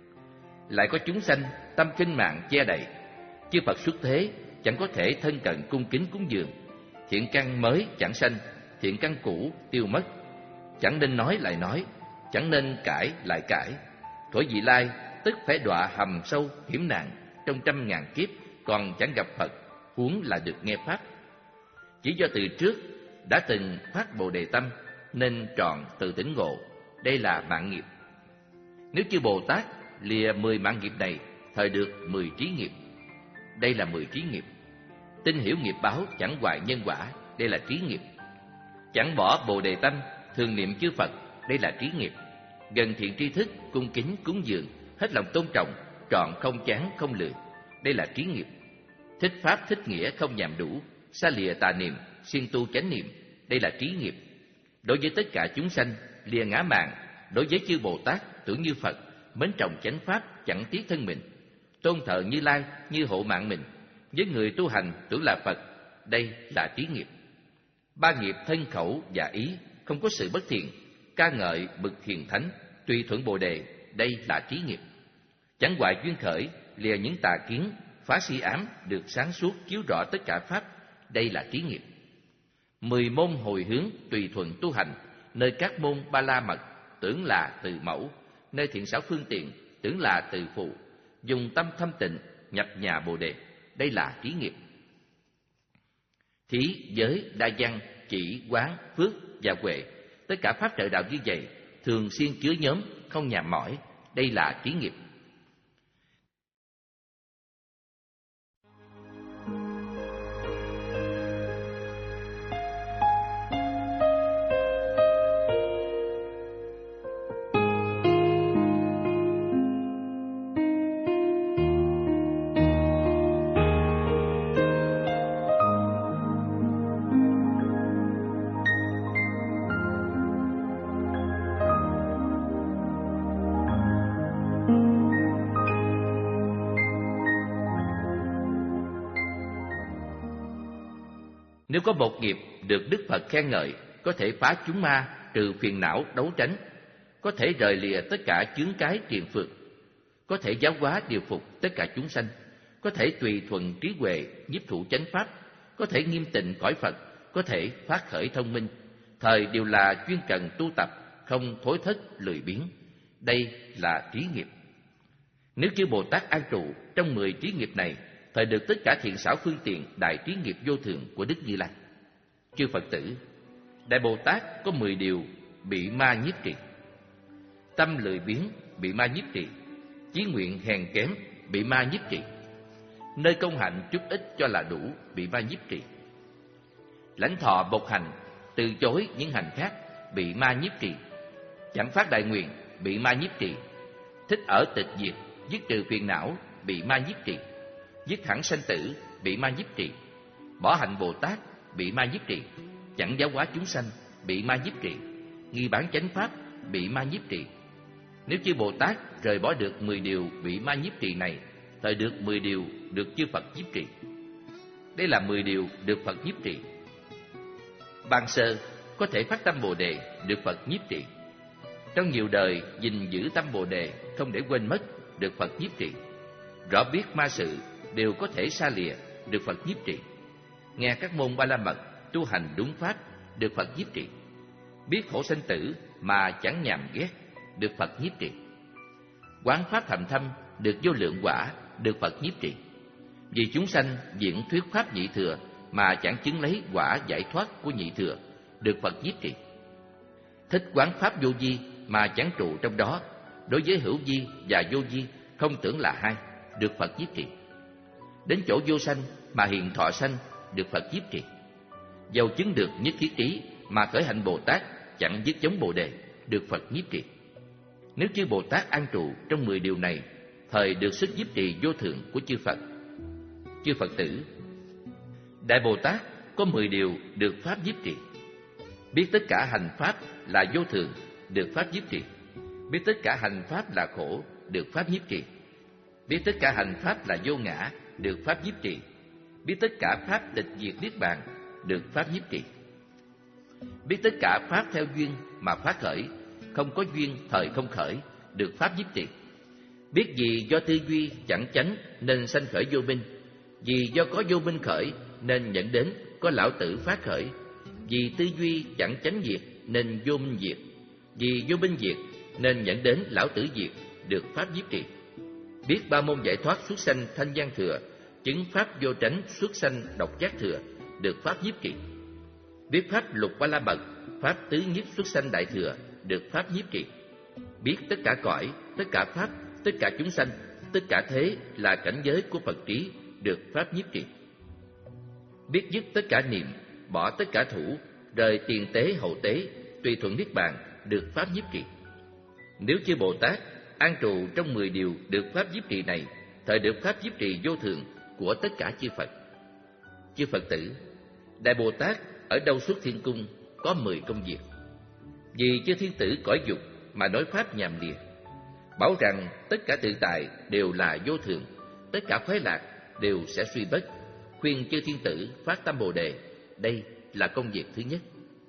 Lại có chúng sanh tâm kinh mạng che đậy, chư Phật xuất thế chẳng có thể thân cận cung kính cúng dường. Thiện căn mới chẳng sanh, thiện căn cũ tiêu mất. Chẳng nên nói lại nói, chẳng nên cãi lại cãi. Thổi vị lai tức phải đọa hầm sâu hiểm nạn, trong trăm ngàn kiếp còn chẳng gặp Phật, huống là được nghe pháp. Chỉ do từ trước đã từng phát Bồ Đề tâm nên tròn tự tỉnh ngộ. Đây là mạng nghiệp. Nếu chư Bồ Tát lìa mười mạng nghiệp này, thời được mười trí nghiệp. Đây là mười trí nghiệp. Tin hiểu nghiệp báo, chẳng hoài nhân quả. Đây là trí nghiệp. Chẳng bỏ Bồ Đề tâm, thường niệm chư Phật. Đây là trí nghiệp. Gần thiện tri thức, cung kính cúng dường, hết lòng tôn trọng, trọn không chán không lười. Đây là trí nghiệp. Thích pháp thích nghĩa không nhàm đủ, xa lìa tà niệm, siêng tu chánh niệm. Đây là trí nghiệp. Đối với tất cả chúng sanh, lìa ngã mạn. Đối với chư Bồ Tát, tưởng như Phật, mến trọng chánh pháp, chẳng tiếc thân mình, tôn thờ Như Lai như hộ mạng mình. Với người tu hành tưởng là Phật. Đây là trí nghiệp. Ba nghiệp thân khẩu và ý, không có sự bất thiện, ca ngợi bậc hiền thánh, tùy thuận Bồ Đề. Đây là trí nghiệp. Chẳng hoài duyên khởi, lìa những tà kiến, phá si ám, được sáng suốt chiếu rõ tất cả pháp. Đây là trí nghiệp. Mười môn hồi hướng tùy thuận tu hành, nơi các môn ba la mật tưởng là từ mẫu, nơi thiện xảo phương tiện tưởng là từ phụ, dùng tâm thâm tịnh nhập nhà Bồ Đề. Đây là trí nghiệp. Thí, giới, đa văn, chỉ, quán, phước và huệ, tất cả pháp trợ đạo như vậy, thường xuyên chứa nhóm, không nhàm mỏi. Đây là trí nghiệp. Nếu có một nghiệp được Đức Phật khen ngợi, có thể phá chúng ma, trừ phiền não, đấu tránh, có thể rời lìa tất cả chướng cái triền phược, có thể giáo hóa điều phục tất cả chúng sanh, có thể tùy thuận trí huệ, nhiếp thụ chánh pháp, có thể nghiêm tịnh cõi Phật, có thể phát khởi thông minh, thời đều là chuyên cần tu tập, không thối thất lười biếng. Đây là trí nghiệp. Nếu chư Bồ Tát an trụ trong mười trí nghiệp này, thời được tất cả thiện xảo phương tiện đại trí nghiệp vô thường của Đức Như Lai. Chư Phật tử, Đại Bồ Tát có mười điều bị ma nhiếp trì. Tâm lười biếng bị ma nhiếp trì, chí nguyện hèn kém bị ma nhiếp trì, nơi công hạnh chút ít cho là đủ bị ma nhiếp trì, lãnh thọ bộc hành từ chối những hành khác bị ma nhiếp trì, chẳng phát đại nguyện bị ma nhiếp trì, thích ở tịch diệt dứt trừ phiền não bị ma nhiếp trì, dứt hẳn sanh tử bị ma nhiếp trì, bỏ hạnh Bồ Tát bị ma nhiếp trì, chẳng giáo hóa chúng sanh bị ma nhiếp trì, nghi bán chánh pháp bị ma nhiếp trì. Nếu chư Bồ Tát rời bỏ được mười điều bị ma nhiếp trì này, thời được mười điều được chư Phật nhiếp trì. Đây là mười điều được Phật nhiếp trì. Ban sơ có thể phát tâm Bồ Đề được Phật nhiếp trì. Trong nhiều đời gìn giữ tâm Bồ Đề không để quên mất được Phật nhiếp trì. Rõ biết ma sự đều có thể xa lìa được Phật nhiếp trì. nghe các môn Ba La Mật, tu hành đúng pháp, được Phật nhiếp trì. Biết khổ sanh tử mà chẳng nhàm ghét, được Phật nhiếp trì. Quán pháp thầm thâm, được vô lượng quả, được Phật nhiếp trì. Vì chúng sanh diễn thuyết pháp nhị thừa mà chẳng chứng lấy quả giải thoát của nhị thừa, được Phật nhiếp trì. Thích quán pháp vô vi mà chẳng trụ trong đó, đối với hữu vi và vô vi không tưởng là hai, được Phật nhiếp trì. Đến chỗ vô sanh mà hiện thọ sanh, được Phật nhiếp trì. Dầu chứng được nhất thiết trí mà khởi hạnh Bồ Tát chẳng dứt chống Bồ đề, được Phật nhiếp trì. Nếu chư Bồ Tát an trụ trong mười điều này, thời được sức nhiếp trì vô thượng của chư Phật. Chư Phật tử, Đại Bồ Tát có mười điều được pháp nhiếp trì. Biết tất cả hành pháp là vô thường, được pháp nhiếp trì. Biết tất cả hành pháp là khổ, được pháp nhiếp trì. Biết tất cả hành pháp là vô ngã, được pháp nhiếp trì. Biết tất cả pháp tịch diệt niết bàn, được pháp nhiếp trì. Biết tất cả pháp theo duyên mà phát khởi, không có duyên thời không khởi, được pháp nhiếp trì. Biết gì do tư duy chẳng chánh nên sanh khởi vô minh, vì do có vô minh khởi nên dẫn đến có lão tử phát khởi, vì tư duy chẳng chánh diệt nên vô minh diệt, vì vô minh diệt nên dẫn đến lão tử diệt, được pháp nhiếp trì. Biết ba môn giải thoát xuất sanh thanh văn thừa, chứng pháp vô tránh xuất sanh độc giác thừa, được pháp nhiếp trì. Biết pháp lục ba la mật, pháp tứ nhiếp xuất sanh đại thừa, được pháp nhiếp trì. Biết tất cả cõi, tất cả pháp, tất cả chúng sanh, tất cả thế là cảnh giới của Phật trí, được pháp nhiếp trì. Biết dứt tất cả niệm, bỏ tất cả thủ, rời tiền tế hậu tế, tùy thuận niết bàn, được pháp nhiếp trì. Nếu chư Bồ Tát an trụ trong mười điều được pháp nhiếp trì này, thời được pháp nhiếp trì vô thượng của tất cả chư Phật. Chư Phật tử, Đại Bồ Tát ở đâu xuất thiên cung có mười công việc. Vì chư thiên tử cõi dục mà nói pháp nhàm lìa, bảo rằng tất cả tự tại đều là vô thường, tất cả khoái lạc đều sẽ suy bất, khuyên chư thiên tử phát tâm Bồ đề. Đây là công việc thứ nhất.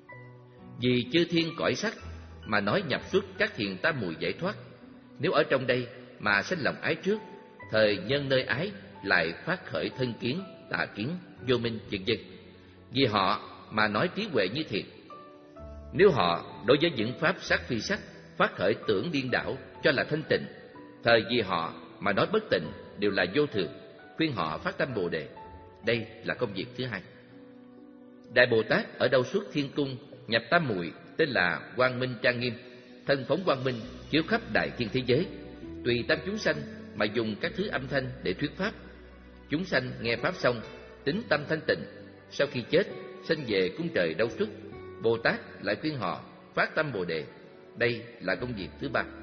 Vì chư thiên cõi sắc mà nói nhập xuất các thiền tam mùi giải thoát, nếu ở trong đây mà sinh lòng ái trước, thời nhân nơi ái lại phát khởi thân kiến, tà kiến, vô minh, vân vân. Vì họ mà nói trí huệ như thiệt. Nếu họ đối với những pháp sắc phi sắc phát khởi tưởng điên đảo cho là thanh tịnh, thời vì họ mà nói bất tịnh đều là vô thường, khuyên họ phát tâm Bồ đề. Đây là công việc thứ hai. Đại Bồ Tát ở đâu xuất thiên cung nhập tam muội, tên là Quang Minh Trang Nghiêm, thân phóng quang minh chiếu khắp đại thiên thế giới, tùy tâm chúng sanh mà dùng các thứ âm thanh để thuyết pháp. Chúng sanh nghe pháp xong, tính tâm thanh tịnh, sau khi chết sanh về cung trời đâu xuất, Bồ Tát lại khuyên họ phát tâm Bồ đề. Đây là công việc thứ ba.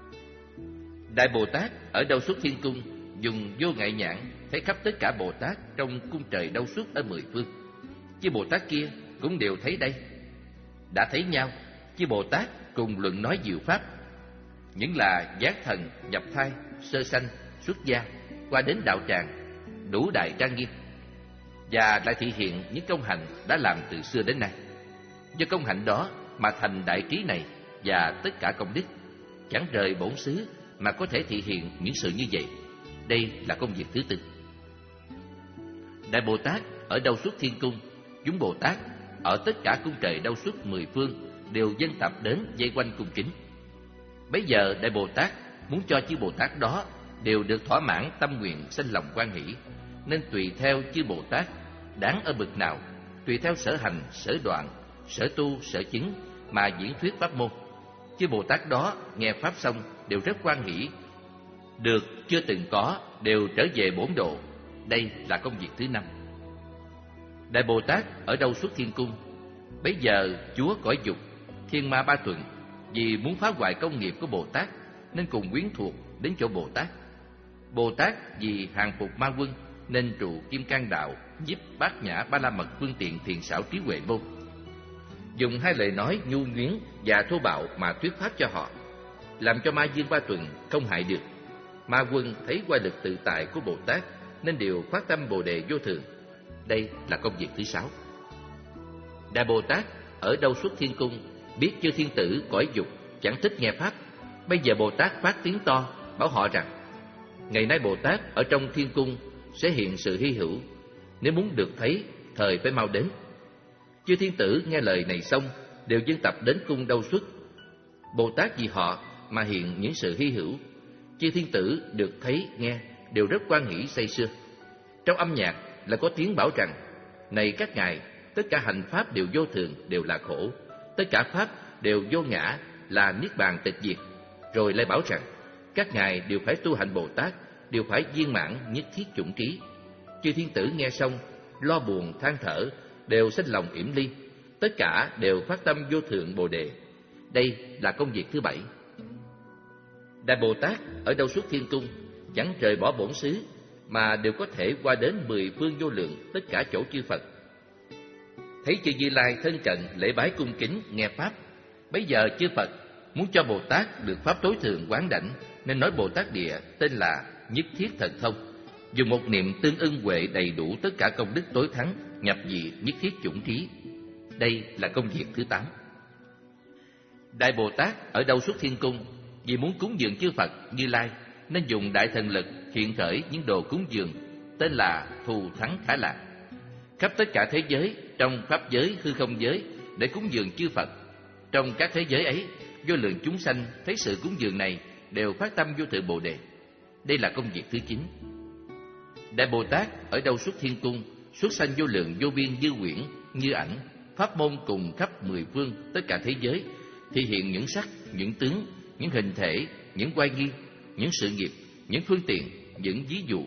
Đại Bồ Tát ở đâu xuất thiên cung dùng vô ngại nhãn thấy khắp tất cả Bồ Tát trong cung trời đâu xuất ở mười phương. Chư Bồ Tát kia cũng đều thấy đây. Đã thấy nhau, chư Bồ Tát cùng luận nói diệu pháp, những là giác thần, nhập thai, sơ sanh, xuất gia, qua đến đạo tràng, đủ đại trang nghiêm, và lại thị hiện những công hạnh đã làm từ xưa đến nay. Do công hạnh đó mà thành đại trí này và tất cả công đức, chẳng rời bổn xứ mà có thể thị hiện những sự như vậy. Đây là công việc thứ tư. Đại Bồ Tát ở đâu xuất thiên cung, chúng Bồ Tát ở tất cả cung trời đâu xuất mười phương đều dân tập đến vây quanh cung kính. Bấy giờ Đại Bồ Tát muốn cho chư Bồ Tát đó đều được thỏa mãn tâm nguyện sinh lòng quan hỷ, nên tùy theo chư Bồ Tát đáng ở bậc nào, tùy theo sở hành, sở đoạn, sở tu, sở chứng mà diễn thuyết pháp môn. Chư Bồ Tát đó nghe pháp xong đều rất quan hỷ, được chưa từng có đều trở về bổn độ. Đây là công việc thứ năm. Đại Bồ Tát ở đâu xuất thiên cung, bấy giờ chúa cõi dục, thiên ma ba tuần, vì muốn phá hoại công nghiệp của Bồ Tát nên cùng quyến thuộc đến chỗ Bồ Tát. Bồ Tát vì hàng phục ma quân nên trụ kim cang đạo, giúp bát nhã ba la mật phương tiện thiền xảo trí huệ vô, dùng hai lời nói nhu nhuyến và thô bạo mà thuyết pháp cho họ, làm cho ma dương ba tuần không hại được. Ma quân thấy oai lực tự tại của Bồ Tát nên đều phát tâm Bồ đề vô thường. Đây là công việc thứ sáu. Đại Bồ Tát ở đâu xuất thiên cung, biết chư thiên tử cõi dục chẳng thích nghe pháp. Bây giờ Bồ Tát phát tiếng to bảo họ rằng, ngày nay Bồ Tát ở trong thiên cung sẽ hiện sự hy hữu. Nếu muốn được thấy thời phải mau đến. Chư thiên tử nghe lời này xong, đều dân tập đến cung Đâu Xuất. Bồ Tát vì họ mà hiện những sự hy hữu. Chư thiên tử được thấy nghe đều rất hoan hỷ say sưa. Trong âm nhạc là có tiếng bảo rằng: này các ngài, tất cả hành pháp đều vô thường, đều là khổ, tất cả pháp đều vô ngã, là niết bàn tịch diệt. Rồi lại bảo rằng các ngài đều phải tu hành Bồ Tát, đều phải viên mãn nhất thiết chủng trí. Chư thiên tử nghe xong, lo buồn than thở, đều sinh lòng yểm ly, tất cả đều phát tâm vô thượng Bồ đề. Đây là công việc thứ bảy. Đại Bồ Tát ở Đâu Xuất Thiên Cung chẳng rời bỏ bổn xứ, mà đều có thể qua đến mười phương vô lượng tất cả chỗ chư Phật. Thấy chư Như Lai thân cận lễ bái cung kính nghe pháp, bấy giờ chư Phật muốn cho Bồ Tát được pháp tối thượng quán đảnh, nên nói Bồ Tát địa tên là Nhất Thiết Thần Thông, dùng một niệm tương ưng huệ đầy đủ tất cả công đức tối thắng, nhập dị nhất thiết chủng trí. Đây là công việc thứ tám. Đại Bồ Tát ở Đâu Xuất Thiên Cung vì muốn cúng dường chư Phật Như Lai, nên dùng đại thần lực hiện khởi những đồ cúng dường tên là Thù Thắng Khả Lạc, khắp tất cả thế giới, trong pháp giới hư không giới, để cúng dường chư Phật. Trong các thế giới ấy, vô lượng chúng sanh thấy sự cúng dường này đều phát tâm vô thượng Bồ đề. Đây là công việc thứ chín. Đại Bồ Tát ở Đâu Xuất Thiên Cung xuất sanh vô lượng vô biên như quyển, như ảnh, pháp môn cùng khắp mười phương tất cả thế giới, thể hiện những sắc, những tướng, những hình thể, những oai nghi, những sự nghiệp, những phương tiện, những ví dụ,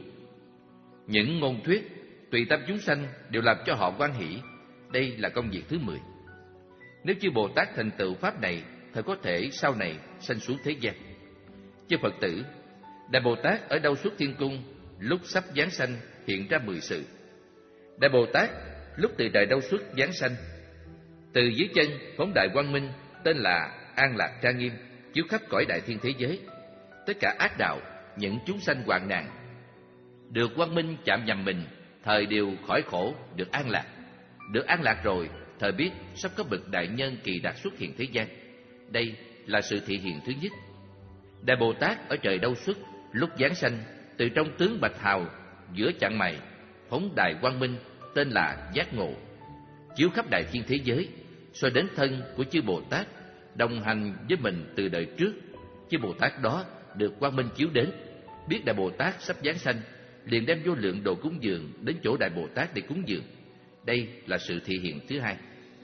những ngôn thuyết, tùy tâm chúng sanh đều làm cho họ hoan hỷ. Đây là công việc thứ mười. Nếu chư Bồ Tát thành tựu pháp này, thật có thể sau này sanh xuống thế gian. Chư Phật tử, Đại Bồ Tát ở Đâu Xuất Thiên Cung lúc sắp giáng sanh hiện ra mười sự. Đại Bồ Tát lúc từ trời Đâu Xuất giáng sanh, từ dưới chân phóng đại quang minh tên là An Lạc Trang Nghiêm, chiếu khắp cõi đại thiên thế giới. Tất cả ác đạo, những chúng sanh hoạn nạn, được quang minh chạm nhầm mình, thời đều khỏi khổ, được an lạc. Được an lạc rồi, thời biết sắp có bậc đại nhân kỳ đạt xuất hiện thế gian. Đây là sự thị hiện thứ nhất. Đại Bồ Tát ở trời Đâu Xuất lúc giáng sanh, từ trong tướng bạch hào giữa chặng mày phóng đại quang minh tên là Giác Ngộ, chiếu khắp đại thiên thế giới, soi đến thân của chư Bồ Tát đồng hành với mình từ đời trước. Chư Bồ Tát đó được quang minh chiếu đến, biết Đại Bồ Tát sắp giáng sanh, liền đem vô lượng đồ cúng dường đến chỗ Đại Bồ Tát để cúng dường. Đây là sự thị hiện thứ hai.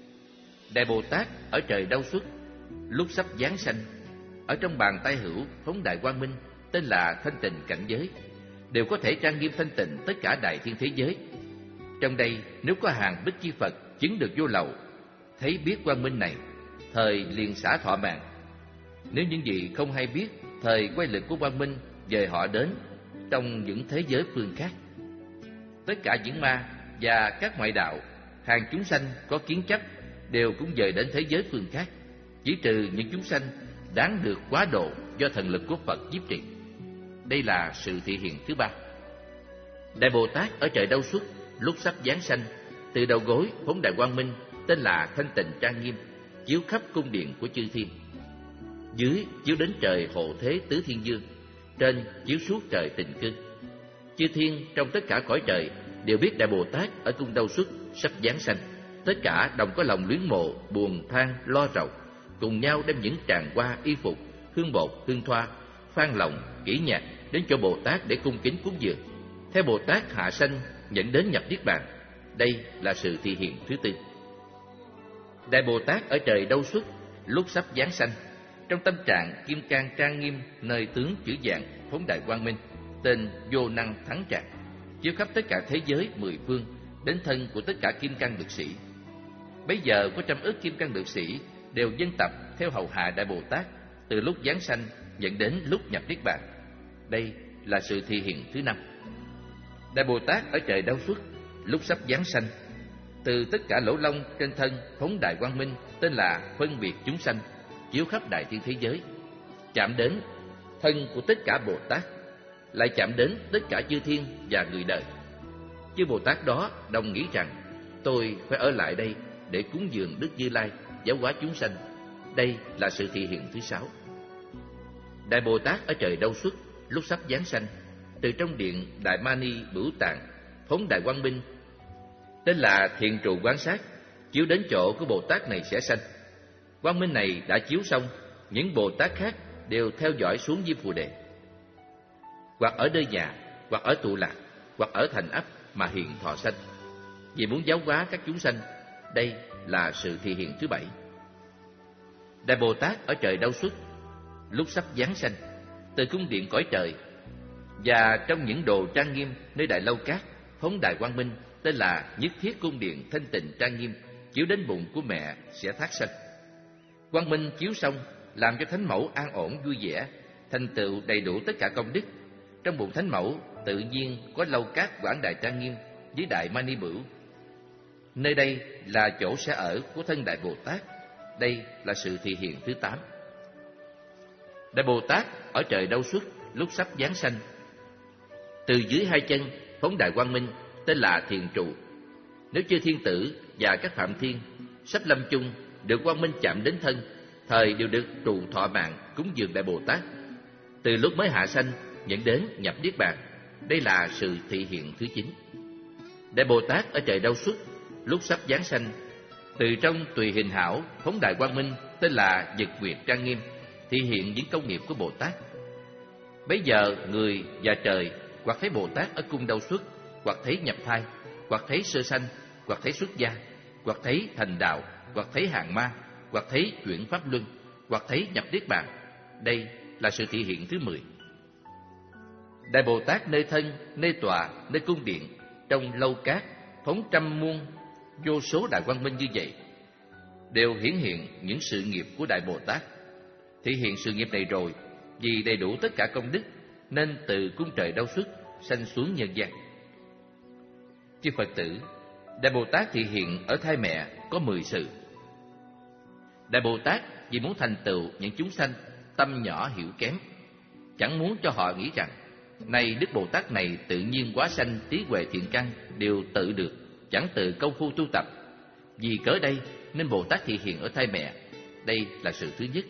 Đại Bồ Tát ở trời Đâu Xuất lúc sắp giáng sanh, ở trong bàn tay hữu phóng đại quang minh tên là Thanh Tịnh Cảnh Giới, đều có thể trang nghiêm thanh tịnh tất cả đại thiên thế giới. Trong đây nếu có hàng bích chi Phật chứng được vô lậu, thấy biết quang minh này, thời liền xả thọ mạng. Nếu những gì không hay biết, thời quay lực của quang minh dời họ đến trong những thế giới phương khác. Tất cả những ma và các ngoại đạo, hàng chúng sanh có kiến chấp đều cũng dời đến thế giới phương khác, chỉ trừ những chúng sanh đáng được quá độ do thần lực của Phật nhiếp trị. Đây là sự thị hiện thứ ba. Đại Bồ Tát ở trời Đâu Xuất lúc sắp giáng sanh, từ đầu gối phóng đại quang minh tên là Thanh Tịnh Trang Nghiêm, chiếu khắp cung điện của chư thiên. Dưới chiếu đến trời hộ thế tứ thiên dương, trên chiếu suốt trời tịnh cư. Chư thiên trong tất cả cõi trời đều biết Đại Bồ Tát ở cung Đâu Xuất sắp giáng sanh, tất cả đồng có lòng luyến mộ, buồn than, lo rầu, cùng nhau đem những tràng hoa, y phục, hương bột, hương thoa, phan lòng, kỹ nhạc đến cho Bồ Tát để cung kính cúng dường. Theo Bồ Tát hạ sanh dẫn đến nhập niết bàn. Đây là sự thị hiện thứ tư. Đại Bồ Tát ở trời Đâu Xuất lúc sắp giáng sanh, trong tâm trạng kim cang trang nghiêm, nơi tướng chữ dạng phóng đại quang minh tên Vô Năng Thắng Trạng, chiếu khắp tất cả thế giới mười phương đến thân của tất cả kim cang lực sĩ. Bấy giờ có trăm ức kim cang lực sĩ đều dân tập theo hầu hạ Đại Bồ Tát từ lúc giáng sanh dẫn đến lúc nhập niết bàn. Đây là sự thị hiện thứ năm. Đại Bồ Tát ở trời Đâu Xuất lúc sắp giáng sanh, từ tất cả lỗ lông trên thân phóng đại quang minh tên là Phân biệt chúng sanh, chiếu khắp đại thiên thế giới, chạm đến thân của tất cả Bồ Tát, lại chạm đến tất cả chư thiên và người đời. Chư Bồ Tát đó đồng nghĩ rằng tôi phải ở lại đây để cúng dường Đức Như Lai, giáo hóa chúng sanh. Đây là sự thị hiện thứ sáu. Đại Bồ Tát ở trời Đâu Xuất lúc sắp giáng sanh, từ trong điện Đại Mani Bửu Tạng phóng đại quang minh tên là thiền trụ quán sát, chiếu đến chỗ của Bồ Tát này sẽ sanh. Quang minh này đã chiếu xong, những Bồ Tát khác đều theo dõi xuống Diêm Phù Đề, hoặc ở nơi nhà, hoặc ở tụ lạc, hoặc ở thành ấp mà hiện thọ sanh, vì muốn giáo hóa các chúng sanh. Đây là sự thị hiện thứ bảy. Đại Bồ Tát ở trời Đau Xuất, lúc sắp giáng sanh, từ cung điện cõi trời và trong những đồ trang nghiêm nơi Đại Lâu Cát, phóng Đại Quang Minh tên là Nhất Thiết Cung Điện thanh tịnh trang nghiêm, chiếu đến bụng của mẹ sẽ thác sanh. Quang minh chiếu xong, làm cho thánh mẫu an ổn vui vẻ, thành tựu đầy đủ tất cả công đức. Trong bụng thánh mẫu tự nhiên có Lâu Cát quảng đại trang nghiêm với Đại Mani Bửu. Nơi đây là chỗ sẽ ở của thân Đại Bồ Tát. Đây là sự thị hiện thứ tám. Đại Bồ Tát ở trời Đau Xuất, lúc sắp giáng sanh, từ dưới hai chân phóng Đại Quang Minh tên là Thiền Trụ. Nếu chư thiên tử và các phạm thiên sắp lâm chung được quang minh chạm đến thân, thời đều được trụ thọ mạng cúng dường Đại Bồ Tát, từ lúc mới hạ sanh nhận đến nhập niết bàn. Đây là sự thị hiện thứ chín. Đại Bồ Tát ở trời Đau Xuất, lúc sắp giáng sanh, từ trong tùy hình hảo phóng Đại Quang Minh tên là Nhật Nguyệt trang nghiêm, thị hiện những công nghiệp của Bồ Tát. Bấy giờ người và trời hoặc thấy Bồ Tát ở cung Đau Xuất, hoặc thấy nhập thai, hoặc thấy sơ sanh, hoặc thấy xuất gia, hoặc thấy thành đạo, hoặc thấy hàng ma, hoặc thấy chuyển pháp luân, hoặc thấy nhập niết bàn. Đây là sự thị hiện thứ mười. Đại Bồ Tát nơi thân, nơi tọa, nơi cung điện, trong Lâu Cát phóng trăm muôn vô số Đại Quang Minh như vậy, đều hiển hiện những sự nghiệp của Đại Bồ Tát. Thị hiện sự nghiệp này rồi, vì đầy đủ tất cả công đức, nên từ cung trời Đau Xuất sanh xuống nhân gian. Chư Phật tử, Đại Bồ Tát thị hiện ở thai mẹ có mười sự. Đại Bồ Tát vì muốn thành tựu những chúng sanh tâm nhỏ hiểu kém, chẳng muốn cho họ nghĩ rằng này Đức Bồ Tát này tự nhiên quá sanh trí huệ thiện căn đều tự được, chẳng tự công phu tu tập. Vì cớ đây nên Bồ Tát thị hiện ở thai mẹ. Đây là sự thứ nhất.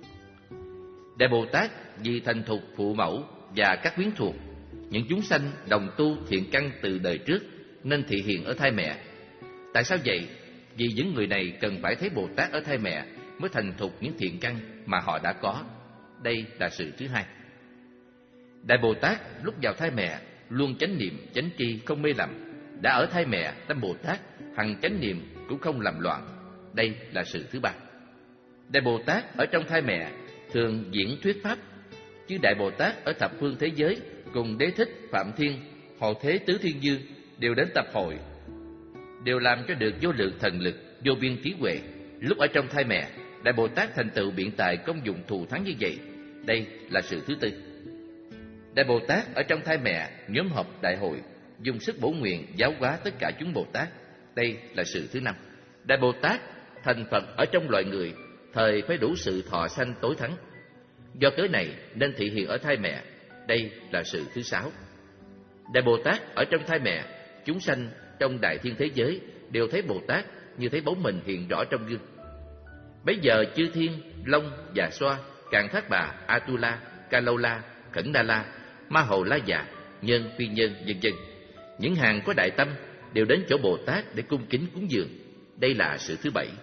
Đại Bồ Tát vì thành thục phụ mẫu và các quyến thuộc, những chúng sanh đồng tu thiện căn từ đời trước, nên thị hiện ở thai mẹ. Tại sao vậy? Vì những người này cần phải thấy Bồ Tát ở thai mẹ mới thành thục những thiện căn mà họ đã có. Đây là sự thứ hai. Đại Bồ Tát lúc vào thai mẹ luôn chánh niệm, chánh tri, không mê lầm. Đã ở thai mẹ, tâm Bồ Tát hằng chánh niệm cũng không làm loạn. Đây là sự thứ ba. Đại Bồ Tát ở trong thai mẹ thường diễn thuyết pháp, chứ Đại Bồ Tát ở thập phương thế giới cùng Đế Thích, Phạm Thiên, Hộ Thế Tứ Thiên Dương đều đến tập hội, đều làm cho được vô lượng thần lực, vô biên trí huệ. Lúc ở trong thai mẹ, Đại Bồ Tát thành tựu biện tài công dụng thù thắng như vậy. Đây là sự thứ tư. Đại Bồ Tát ở trong thai mẹ nhóm họp đại hội, dùng sức bổ nguyện giáo hóa tất cả chúng Bồ Tát. Đây là sự thứ năm. Đại Bồ Tát thành Phật ở trong loài người, thời phải đủ sự thọ sanh tối thắng. Do cớ này nên thị hiện ở thai mẹ. Đây là sự thứ sáu. Đại Bồ Tát ở trong thai mẹ, chúng sanh trong đại thiên thế giới đều thấy Bồ Tát như thấy bóng mình hiện rõ trong gương. Bấy giờ chư thiên, Long, Già Xoa, Càn Thác Bà, Atula, Ca Lâu La, Khẩn Na La, Ma Hầu La Già, Nhân, Phi Nhân, vân vân, những hàng có đại tâm đều đến chỗ Bồ Tát để cung kính cúng dường. Đây là sự thứ bảy.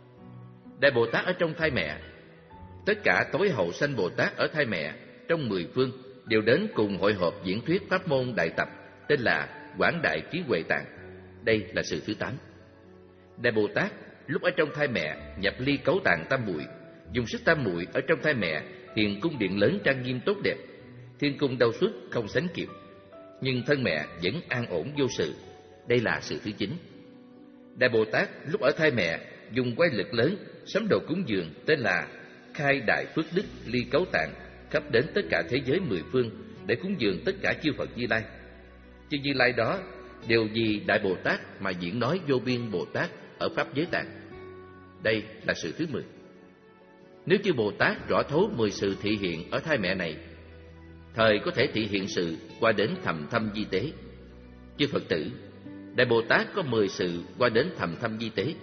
Đại Bồ Tát ở trong thai mẹ, tất cả tối hậu sanh Bồ Tát ở thai mẹ trong mười phương đều đến cùng hội họp diễn thuyết pháp môn đại tập tên là Quảng Đại Trí Huệ Tạng. Đây là sự thứ tám. Đại Bồ Tát lúc ở trong thai mẹ nhập ly cấu tạng tam muội, dùng sức tam muội ở trong thai mẹ hiện cung điện lớn trang nghiêm tốt đẹp, thiên cung Đau Xuất không sánh kịp, nhưng thân mẹ vẫn an ổn vô sự. Đây là sự thứ chín. Đại Bồ Tát lúc ở thai mẹ dùng quay lực lớn sắm đồ cúng dường tên là khai đại phước đức ly cấu tạng khắp đến tất cả thế giới mười phương để cúng dường tất cả chư Phật Như Lai. Chư Như Lai đó đều vì Đại Bồ Tát mà diễn nói vô biên Bồ Tát ở pháp giới tạng. Đây là sự thứ mười. Nếu chư Bồ Tát rõ thấu mười sự thị hiện ở thai mẹ này, thời có thể thị hiện sự qua đến thầm thâm di tế. Chư Phật tử, Đại Bồ Tát có mười sự qua đến thầm thâm di tế.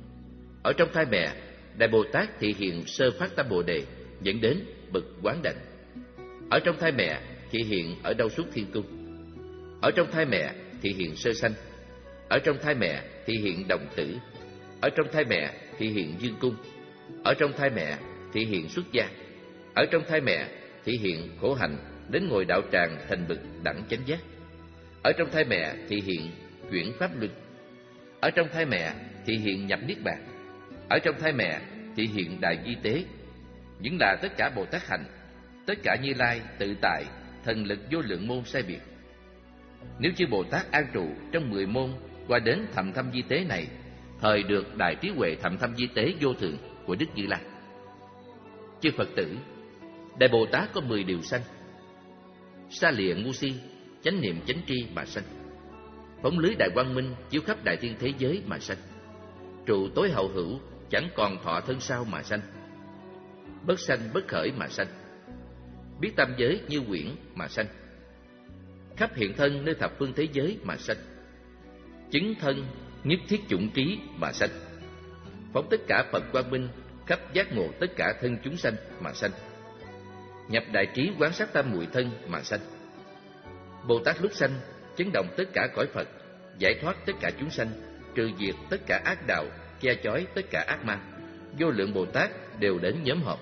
Ở trong thai mẹ, Đại Bồ Tát thị hiện sơ phát tâm Bồ Đề dẫn đến bậc quán đảnh. Ở trong thai mẹ thị hiện ở Đau Xuất Thiên Cung. Ở trong thai mẹ thị hiện sơ sanh. Ở trong thai mẹ thị hiện đồng tử. Ở trong thai mẹ thị hiện dương cung. Ở trong thai mẹ thị hiện xuất gia. Ở trong thai mẹ thị hiện khổ hạnh đến ngồi đạo tràng thành bậc đẳng chánh giác. Ở trong thai mẹ thị hiện chuyển pháp luân. Ở trong thai mẹ thị hiện nhập niết bàn. Ở trong thai mẹ thị hiện đại vi tế. Những là tất cả Bồ Tát hành, tất cả Như Lai tự tại, thần lực vô lượng môn sai biệt. Nếu chư Bồ Tát an trụ trong mười môn qua đến thậm thâm di tế này, thời được đại trí huệ thậm thâm di tế vô thượng của Đức Như Lai. Chư Phật tử, Đại Bồ Tát có mười điều sanh: sa lìa ngu si, chánh niệm chánh tri mà sanh; phóng lưới đại quang minh chiếu khắp đại thiên thế giới mà sanh; trụ tối hậu hữu, chẳng còn thọ thân sau mà sanh; bất sanh bất khởi mà sanh; biết tam giới như quyển mà sanh; khắp hiện thân nơi thập phương thế giới mà sanh; chứng thân nhất thiết chủng trí mà sanh; phóng tất cả Phật quang minh khắp giác ngộ tất cả thân chúng sanh mà sanh; nhập đại trí quán sát tam muội thân mà sanh. Bồ Tát lúc sanh chấn động tất cả cõi Phật, giải thoát tất cả chúng sanh, trừ diệt tất cả ác đạo, che chói tất cả ác ma. Vô lượng Bồ Tát đều đến nhóm họp.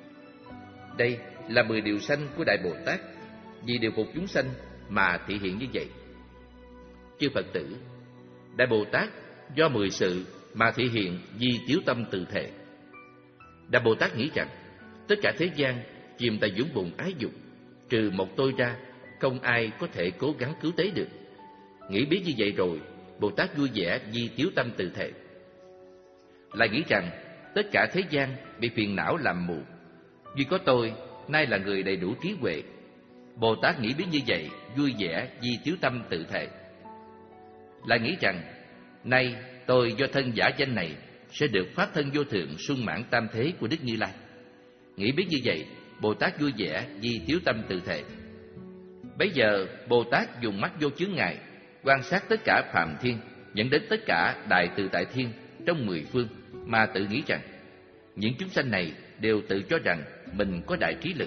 Đây là mười điều sanh của Đại Bồ Tát, vì điều phục chúng sanh mà thị hiện như vậy. Chư Phật tử, Đại Bồ Tát do mười sự mà thị hiện di tiếu tâm tự thể. Đại Bồ Tát nghĩ rằng tất cả thế gian chìm tại vũng bùn ái dục, trừ một tôi ra, không ai có thể cố gắng cứu tế được. Nghĩ biết như vậy rồi, Bồ Tát vui vẻ di tiếu tâm tự thể. Lại nghĩ rằng tất cả thế gian bị phiền não làm mù, duy có tôi nay là người đầy đủ trí huệ. Bồ Tát nghĩ biết như vậy, vui vẻ di tiếu tâm tự thể. Lại nghĩ rằng nay tôi do thân giả danh này sẽ được pháp thân vô thượng sung mãn tam thế của Đức Như Lai. Nghĩ biết như vậy, Bồ Tát vui vẻ di tiếu tâm tự thể. Bấy giờ Bồ Tát dùng mắt vô chướng ngại quan sát tất cả phạm thiên, dẫn đến tất cả đại tự tại thiên trong mười phương, mà tự nghĩ rằng những chúng sanh này đều tự cho rằng mình có đại trí lực.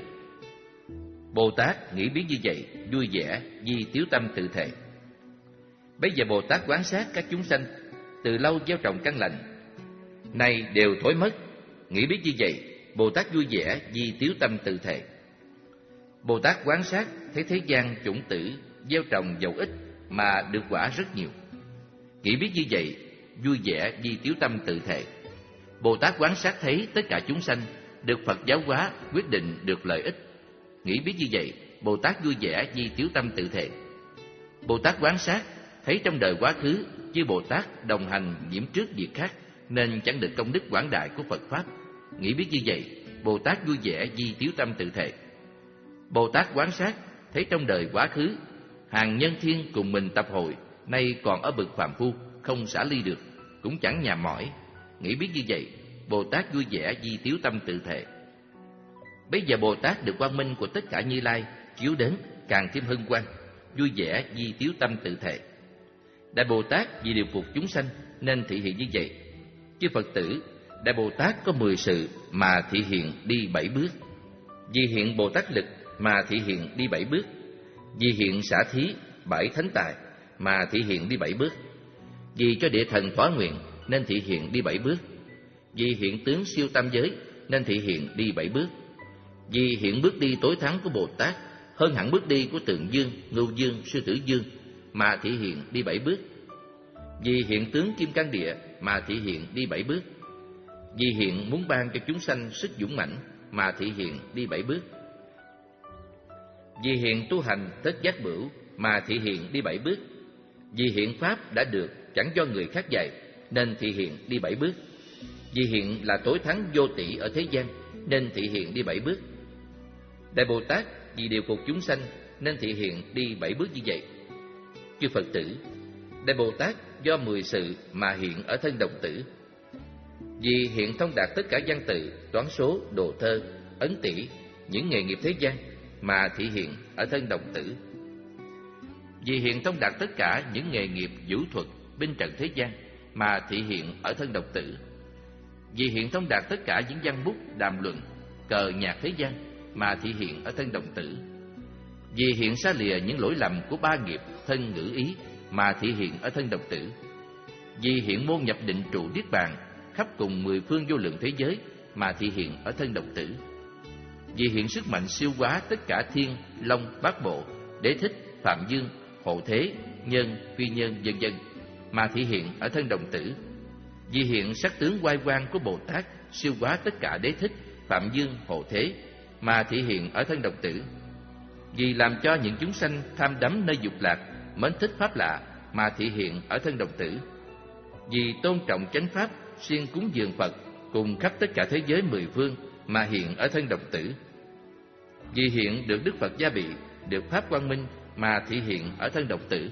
Bồ Tát nghĩ biết như vậy, vui vẻ di tiếu tâm tự thể. Bấy giờ Bồ Tát quan sát các chúng sanh từ lâu gieo trồng căn lành, nay đều thối mất. Nghĩ biết như vậy, Bồ Tát vui vẻ di tiếu tâm tự thể. Bồ Tát quan sát thấy thế gian chủng tử gieo trồng dầu ít mà được quả rất nhiều. Nghĩ biết như vậy, vui vẻ di tiếu tâm tự thể. Bồ Tát quan sát thấy tất cả chúng sanh được Phật giáo hóa quyết định được lợi ích. Nghĩ biết như vậy, Bồ Tát vui vẻ di tiếu tâm tự thể. Bồ Tát quan sát thấy trong đời quá khứ chư Bồ Tát đồng hành nhiễm trước việc khác, nên chẳng được công đức quảng đại của Phật Pháp. Nghĩ biết như vậy, Bồ Tát vui vẻ di tiếu tâm tự thể. Bồ Tát quan sát thấy trong đời quá khứ hàng nhân thiên cùng mình tập hội, nay còn ở bậc phàm phu, không xả ly được, cũng chẳng nhàm mỏi. Nghĩ biết như vậy, Bồ Tát vui vẻ di tiếu tâm tự thể. Bấy giờ Bồ Tát được quang minh của tất cả Như Lai chiếu đến, càng thêm hân hoan, vui vẻ di tiếu tâm tự thể. Đại Bồ Tát vì điều phục chúng sanh nên thị hiện như vậy. Chư Phật tử, Đại Bồ Tát có mười sự mà thị hiện đi bảy bước. Vì hiện Bồ Tát lực mà thị hiện đi bảy bước. Vì hiện xả thí bảy thánh tài mà thị hiện đi bảy bước. Vì cho địa thần thỏa nguyện nên thị hiện đi bảy bước. Vì hiện tướng siêu tam giới nên thị hiện đi bảy bước. Vì hiện bước đi tối thắng của Bồ Tát hơn hẳn bước đi của Tượng Dương, Ngưu Dương, Sư Tử Dương mà thị hiện đi bảy bước. Vì hiện tướng Kim Cang Địa mà thị hiện đi bảy bước. Vì hiện muốn ban cho chúng sanh sức dũng mãnh mà thị hiện đi bảy bước. Vì hiện tu hành tất giác bửu mà thị hiện đi bảy bước. Vì hiện pháp đã được chẳng do người khác dạy nên thị hiện đi bảy bước. Vì hiện là tối thắng vô tỷ ở thế gian nên thị hiện đi bảy bước. Đại Bồ Tát vì điều phục chúng sanh nên thị hiện đi bảy bước như vậy. Chư Phật tử, Đại Bồ Tát do mười sự mà hiện ở thân đồng tử. Vì hiện thông đạt tất cả văn tự, toán số, đồ thơ, ấn tỷ, những nghề nghiệp thế gian mà thị hiện ở thân đồng tử. Vì hiện thông đạt tất cả những nghề nghiệp vũ thuật, binh trận thế gian mà thị hiện ở thân đồng tử. Vì hiện thông đạt tất cả những văn bút, đàm luận, cờ nhạc thế gian mà thị hiện ở thân đồng tử. Vì hiện xa lìa những lỗi lầm của ba nghiệp thân ngữ ý mà thị hiện ở thân đồng tử. Vì hiện môn nhập định trụ niết bàn khắp cùng mười phương vô lượng thế giới mà thị hiện ở thân đồng tử. Vì hiện sức mạnh siêu quá tất cả thiên, long, bát bộ, đế thích, phạm dương, hộ thế, nhân, phi nhân, vân vân mà thị hiện ở thân đồng tử. Vì hiện sắc tướng oai quang của Bồ Tát siêu quá tất cả đế thích, phạm dương, hộ thế mà thị hiện ở thân đồng tử. Vì làm cho những chúng sanh tham đắm nơi dục lạc, mến thích pháp lạ mà thị hiện ở thân đồng tử. Vì tôn trọng chánh pháp, siêng cúng dường Phật cùng khắp tất cả thế giới mười phương mà hiện ở thân đồng tử. Vì hiện được Đức Phật gia bị, được pháp quang minh mà thị hiện ở thân đồng tử.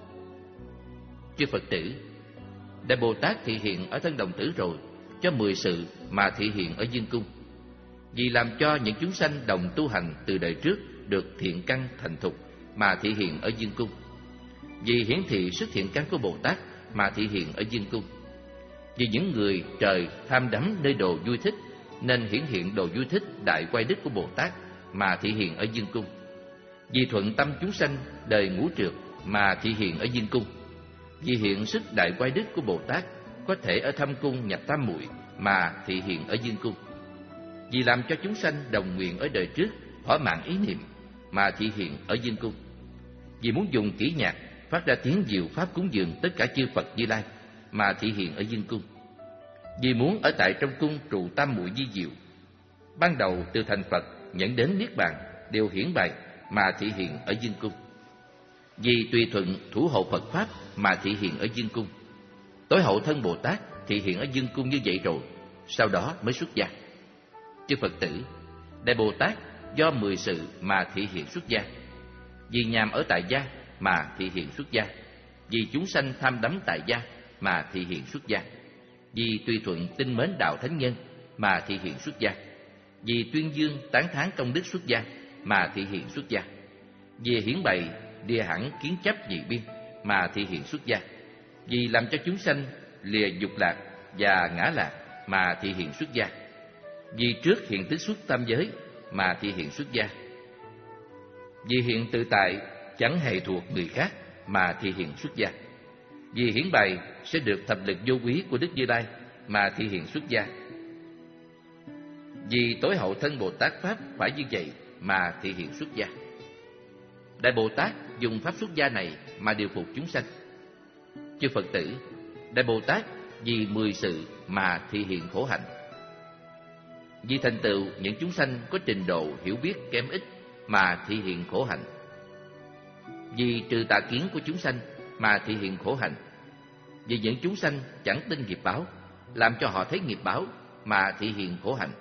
Chư Phật tử, Đại Bồ Tát thị hiện ở thân đồng tử rồi, cho mười sự mà thị hiện ở dương cung. Vì làm cho những chúng sanh đồng tu hành từ đời trước được thiện căn thành thục mà thị hiện ở dương cung. Vì hiển thị sức thiện căn của Bồ Tát mà thị hiện ở dương cung. Vì những người trời tham đắm nơi đồ vui thích nên hiển hiện đồ vui thích đại quay đức của Bồ Tát mà thị hiện ở dương cung. Vì thuận tâm chúng sanh đời ngũ trượt mà thị hiện ở dương cung. Vì hiện sức đại quay đức của Bồ Tát có thể ở thâm cung nhập tam muội mà thị hiện ở dương cung. Vì làm cho chúng sanh đồng nguyện ở đời trước thỏa mãn ý niệm mà thị hiện ở dương cung. Vì muốn dùng kỹ nhạc phát ra tiếng diệu pháp cúng dường tất cả chư Phật Như Lai mà thị hiện ở dương cung. Vì muốn ở tại trong cung trụ tam muội di diệu, ban đầu từ thành Phật nhận đến niết bàn đều hiển bày mà thị hiện ở dương cung. Vì tùy thuận thủ hộ Phật pháp mà thị hiện ở dương cung. Tối hậu thân Bồ Tát thị hiện ở dương cung như vậy rồi, sau đó mới xuất gia. Chư Phật tử, Đại Bồ Tát do mười sự mà thị hiện xuất gia. Vì nhàm ở tại gia mà thị hiện xuất gia. Vì chúng sanh tham đắm tại gia mà thị hiện xuất gia. Vì tùy thuận tin mến đạo thánh nhân mà thị hiện xuất gia. Vì tuyên dương tán thán công đức xuất gia mà thị hiện xuất gia. Vì hiển bày địa hẳn kiến chấp nhị biên mà thị hiện xuất gia. Vì làm cho chúng sanh lìa dục lạc và ngã lạc mà thị hiện xuất gia. Vì trước hiện tứ xuất tam giới mà thị hiện xuất gia. Vì hiện tự tại chẳng hề thuộc người khác mà thị hiện xuất gia. Vì hiển bày sẽ được thập lực vô quý của Đức Như Lai mà thị hiện xuất gia. Vì tối hậu thân Bồ Tát pháp phải như vậy mà thị hiện xuất gia. Đại Bồ Tát dùng pháp xuất gia này mà điều phục chúng sanh. Chư Phật tử, Đại Bồ Tát vì mười sự mà thị hiện khổ hạnh. Vì thành tựu những chúng sanh có trình độ hiểu biết kém ít mà thị hiện khổ hạnh. Vì trừ tà kiến của chúng sanh mà thị hiện khổ hạnh. Vì những chúng sanh chẳng tin nghiệp báo, làm cho họ thấy nghiệp báo mà thị hiện khổ hạnh.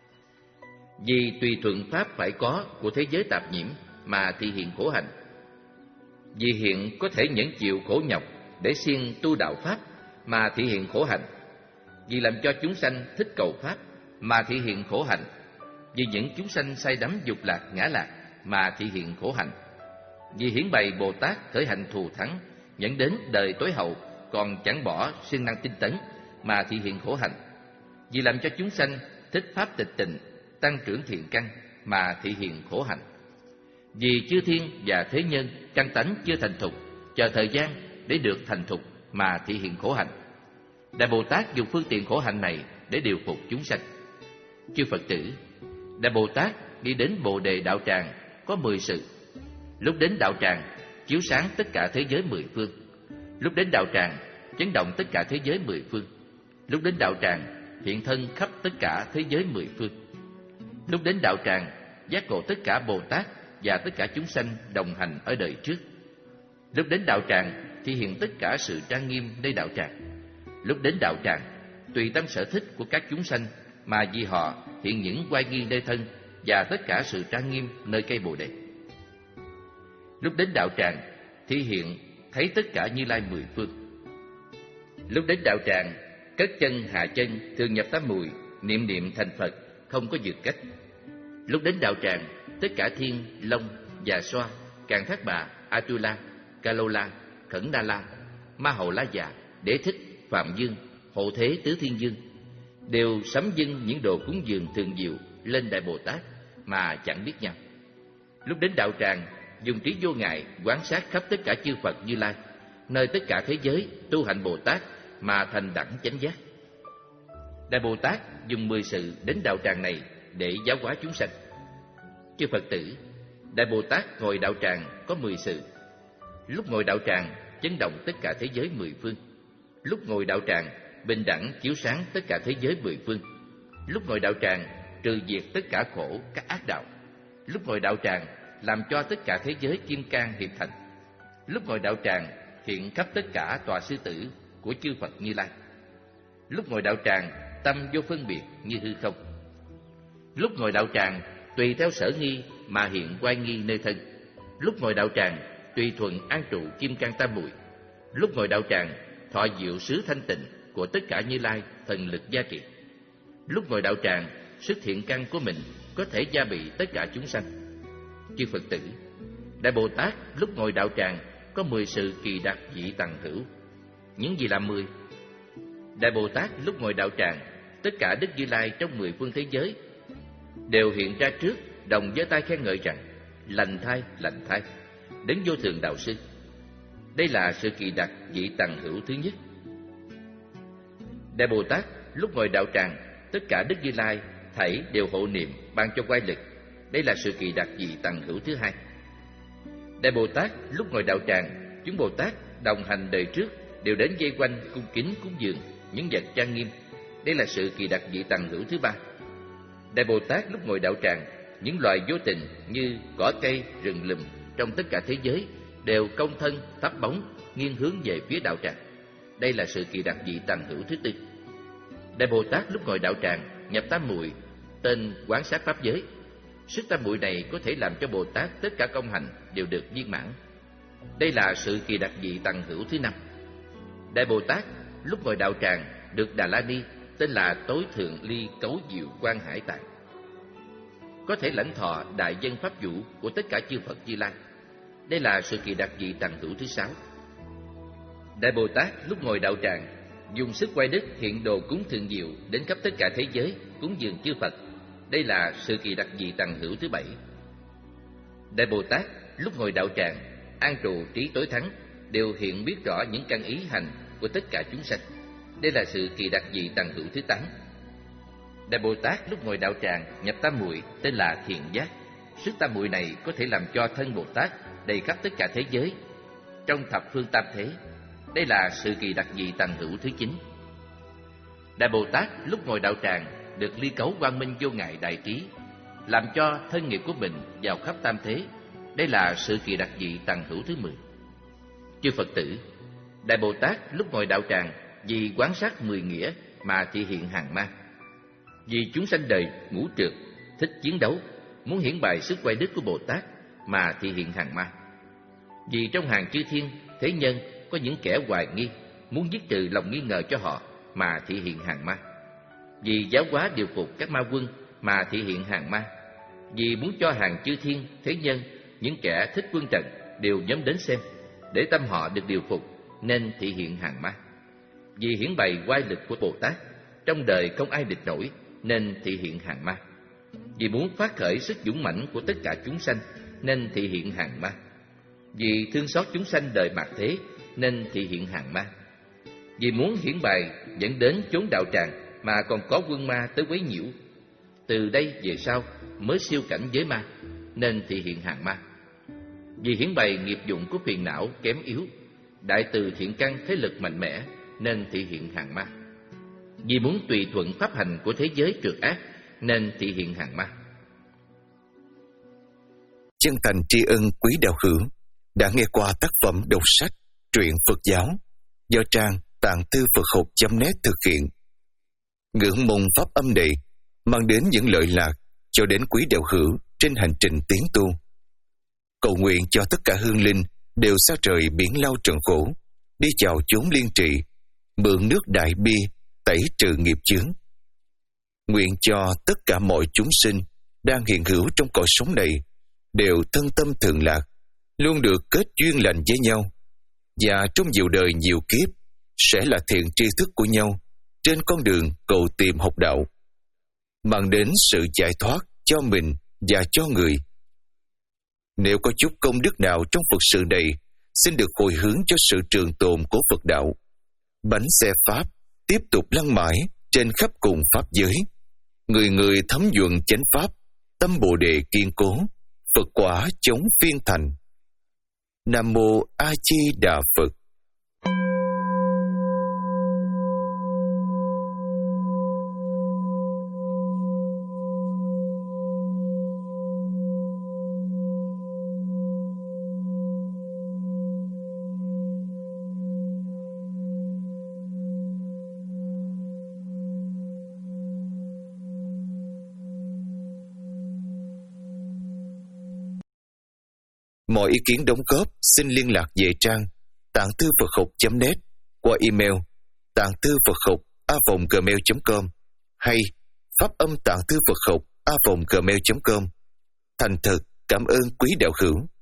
Vì tùy thuận pháp phải có của thế giới tạp nhiễm mà thị hiện khổ hạnh. Vì hiện có thể nhẫn chịu khổ nhọc để siêng tu đạo pháp mà thị hiện khổ hạnh. Vì làm cho chúng sanh thích cầu pháp mà thị hiện khổ hạnh. Vì những chúng sanh say đắm dục lạc ngã lạc mà thị hiện khổ hạnh. Vì hiển bày Bồ Tát khởi hạnh thù thắng, dẫn đến đời tối hậu còn chẳng bỏ siêng năng tinh tấn mà thị hiện khổ hạnh. Vì làm cho chúng sanh thích pháp tịch tịnh, tăng trưởng thiện căn mà thị hiện khổ hạnh. Vì chư thiên và thế nhân căn tánh chưa thành thục, chờ thời gian để được thành thục mà thị hiện khổ hạnh. Đại Bồ Tát dùng phương tiện khổ hạnh này để điều phục chúng sanh. Chư Phật tử, Đại Bồ Tát đi đến Bồ Đề đạo tràng có mười sự. Lúc đến đạo tràng chiếu sáng tất cả thế giới mười phương. Lúc đến đạo tràng chấn động tất cả thế giới mười phương. Lúc đến đạo tràng hiện thân khắp tất cả thế giới mười phương. Lúc đến đạo tràng giác ngộ tất cả Bồ Tát và tất cả chúng sanh đồng hành ở đời trước. Lúc đến đạo tràng thì hiện tất cả sự trang nghiêm nơi đạo tràng. Lúc đến đạo tràng tùy tâm sở thích của các chúng sanh mà vì họ hiện những oai nghi nơi thân và tất cả sự trang nghiêm nơi cây Bồ Đề. Lúc đến đạo tràng thì hiện thấy tất cả Như Lai mười phương. Lúc đến đạo tràng cất chân hạ chân thường nhập tám muội, niệm niệm thành Phật không có vượt cách. Lúc đến đạo tràng tất cả thiên long và xoa, Càn Thác Bà, Atula, Kalola, Khẩn Đa La, Ma Hầu La Già, Đế Thích, Phạm Dương, Hộ Thế Tứ Thiên Dương đều sắm dâng những đồ cúng dường thường diệu lên Đại Bồ Tát mà chẳng biết nhau. Lúc đến đạo tràng dùng trí vô ngại quan sát khắp tất cả chư Phật Như Lai, nơi tất cả thế giới tu hành Bồ Tát mà thành đẳng chánh giác. Đại Bồ Tát dùng mười sự đến đạo tràng này để giáo hóa chúng sanh. Chư Phật tử, Đại Bồ Tát ngồi đạo tràng có mười sự. Lúc ngồi đạo tràng chấn động tất cả thế giới mười phương. Lúc ngồi đạo tràng bình đẳng chiếu sáng tất cả thế giới mười phương. Lúc ngồi đạo tràng trừ diệt tất cả khổ các ác đạo. Lúc ngồi đạo tràng làm cho tất cả thế giới kim cang hiện thành. Lúc ngồi đạo tràng hiện khắp tất cả tòa sư tử của chư Phật Như Lai. Lúc ngồi đạo tràng tâm vô phân biệt như hư không. Lúc ngồi đạo tràng tùy theo sở nghi mà hiện oai nghi nơi thân. Lúc ngồi đạo tràng tùy thuận an trụ kim cang tam muội. Lúc ngồi đạo tràng thọ diệu xứ thanh tịnh của tất cả Như Lai thần lực gia trì. Lúc ngồi đạo tràng sức thiện căn của mình có thể gia bị tất cả chúng sanh. Chư Phật tử, Đại Bồ Tát lúc ngồi đạo tràng có mười sự kỳ đặc dị tầng hữu. Những gì là mười? Đại Bồ Tát lúc ngồi đạo tràng, tất cả Đức Như Lai trong mười phương thế giới đều hiện ra trước, đồng giơ tay khen ngợi rằng: lành thai, lành thai, đến vô thượng đạo sư. Đây là sự kỳ đặc dị tầng hữu thứ nhất. Đại Bồ Tát lúc ngồi đạo tràng, tất cả Đức Như Lai thảy đều hộ niệm ban cho quay lực. Đây là sự kỳ đặc dị tầng hữu thứ hai. Đại Bồ Tát lúc ngồi đạo tràng, chúng Bồ Tát đồng hành đời trước đều đến vây quanh cung kính cúng dường những vật trang nghiêm. Đây là sự kỳ đặc dị tầng hữu thứ ba. Đại Bồ Tát lúc ngồi đạo tràng, những loài vô tình như cỏ cây, rừng lùm trong tất cả thế giới đều cong thân thấp bóng nghiêng hướng về phía đạo tràng. Đây là sự kỳ đặc dị tầng hữu thứ tư. Đại Bồ Tát lúc ngồi đạo tràng nhập tam muội, tên quán sát pháp giới. Sức tam muội này có thể làm cho Bồ Tát tất cả công hành đều được viên mãn. Đây là sự kỳ đặc dị tầng hữu thứ năm. Đại Bồ Tát lúc ngồi đạo tràng được Đà La Ni, tên là tối thượng ly cấu diệu quan hải tạng, có thể lãnh thọ đại dân pháp vũ của tất cả chư Phật Như Lai. Đây là sự kỳ đặc dị tầng hữu thứ sáu. Đại Bồ Tát lúc ngồi đạo tràng dùng sức quay đức hiện đồ cúng thượng diệu đến khắp tất cả thế giới cúng dường chư Phật. Đây là sự kỳ đặc dị tầng hữu thứ bảy. Đại Bồ Tát lúc ngồi đạo tràng an trụ trí tối thắng đều hiện biết rõ những căn ý hành của tất cả chúng sanh. Đây là sự kỳ đặc dị tầng hữu thứ tám. Đại Bồ Tát lúc ngồi đạo tràng nhập tam muội, tên là thiện giác. Sức tam muội này có thể làm cho thân Bồ Tát đầy khắp tất cả thế giới trong thập phương tam thế. Đây là sự kỳ đặc dị tầng hữu thứ chín. Đại Bồ Tát lúc ngồi đạo tràng được ly cấu quang minh vô ngại đại trí, làm cho thân nghiệp của mình vào khắp tam thế. Đây là sự kỳ đặc dị tầng hữu thứ mười. Chư Phật tử, Đại Bồ Tát lúc ngồi đạo tràng vì quán sát mười nghĩa mà thị hiện hàng ma. Vì chúng sanh đời ngũ trược, thích chiến đấu, muốn hiển bày sức quay đức của Bồ Tát mà thị hiện hàng ma. Vì trong hàng chư thiên thế nhân có những kẻ hoài nghi, muốn dứt trừ lòng nghi ngờ cho họ mà thị hiện hàng ma. Vì giáo hóa điều phục các ma quân mà thị hiện hàng ma. Vì muốn cho hàng chư thiên thế nhân, những kẻ thích quân trần đều nhóm đến xem, để tâm họ được điều phục nên thị hiện hàng ma. Vì hiển bày oai lực của Bồ Tát, trong đời không ai địch nổi nên thị hiện hàng ma. Vì muốn phát khởi sức dũng mãnh của tất cả chúng sanh nên thị hiện hàng ma. Vì thương xót chúng sanh đời mạt thế nên thị hiện hàng ma. Vì muốn hiển bày dẫn đến chốn đạo tràng mà còn có quân ma tới quấy nhiễu, từ đây về sau mới siêu cảnh giới ma nên thị hiện hàng ma. Vì hiển bày nghiệp dụng của phiền não kém yếu, đại từ thiện căn thế lực mạnh mẽ nên thị hiện hàng ma. Vì muốn tùy thuận pháp hành của thế giới trượt ác nên thị hiện hàng ma. Chân thành tri ân quý đạo hữu đã nghe qua tác phẩm đọc sách truyện Phật giáo do trang tạng thư Phật học chấm net thực hiện. Ngưỡng mong pháp âm này mang đến những lợi lạc cho đến quý đạo hữu trên hành trình tiến tu. Cầu nguyện cho tất cả hương linh đều xa trời biển lao trần khổ, đi chào chốn liên trị, mượn nước đại bi tẩy trừ nghiệp chướng. Nguyện cho tất cả mọi chúng sinh đang hiện hữu trong cõi sống này đều thân tâm thường lạc, luôn được kết duyên lành với nhau, và trong nhiều đời nhiều kiếp sẽ là thiện tri thức của nhau trên con đường cầu tìm học đạo, mang đến sự giải thoát cho mình và cho người. Nếu có chút công đức nào trong Phật sự này, xin được hồi hướng cho sự trường tồn của Phật đạo. Bánh xe Pháp tiếp tục lăn mãi trên khắp cùng Pháp giới. Người người thấm nhuận chánh Pháp, tâm Bồ Đề kiên cố, Phật quả chống phiên thành. Nam Mô A Di Đà Phật. Mọi ý kiến đóng góp xin liên lạc về trang tạng thư Phật học chấm net qua email tạng thư Phật học a vòng gmail chấm com hay pháp âm tạng thư Phật học a vòng gmail chấm com. Thành thật cảm ơn quý đạo hữu.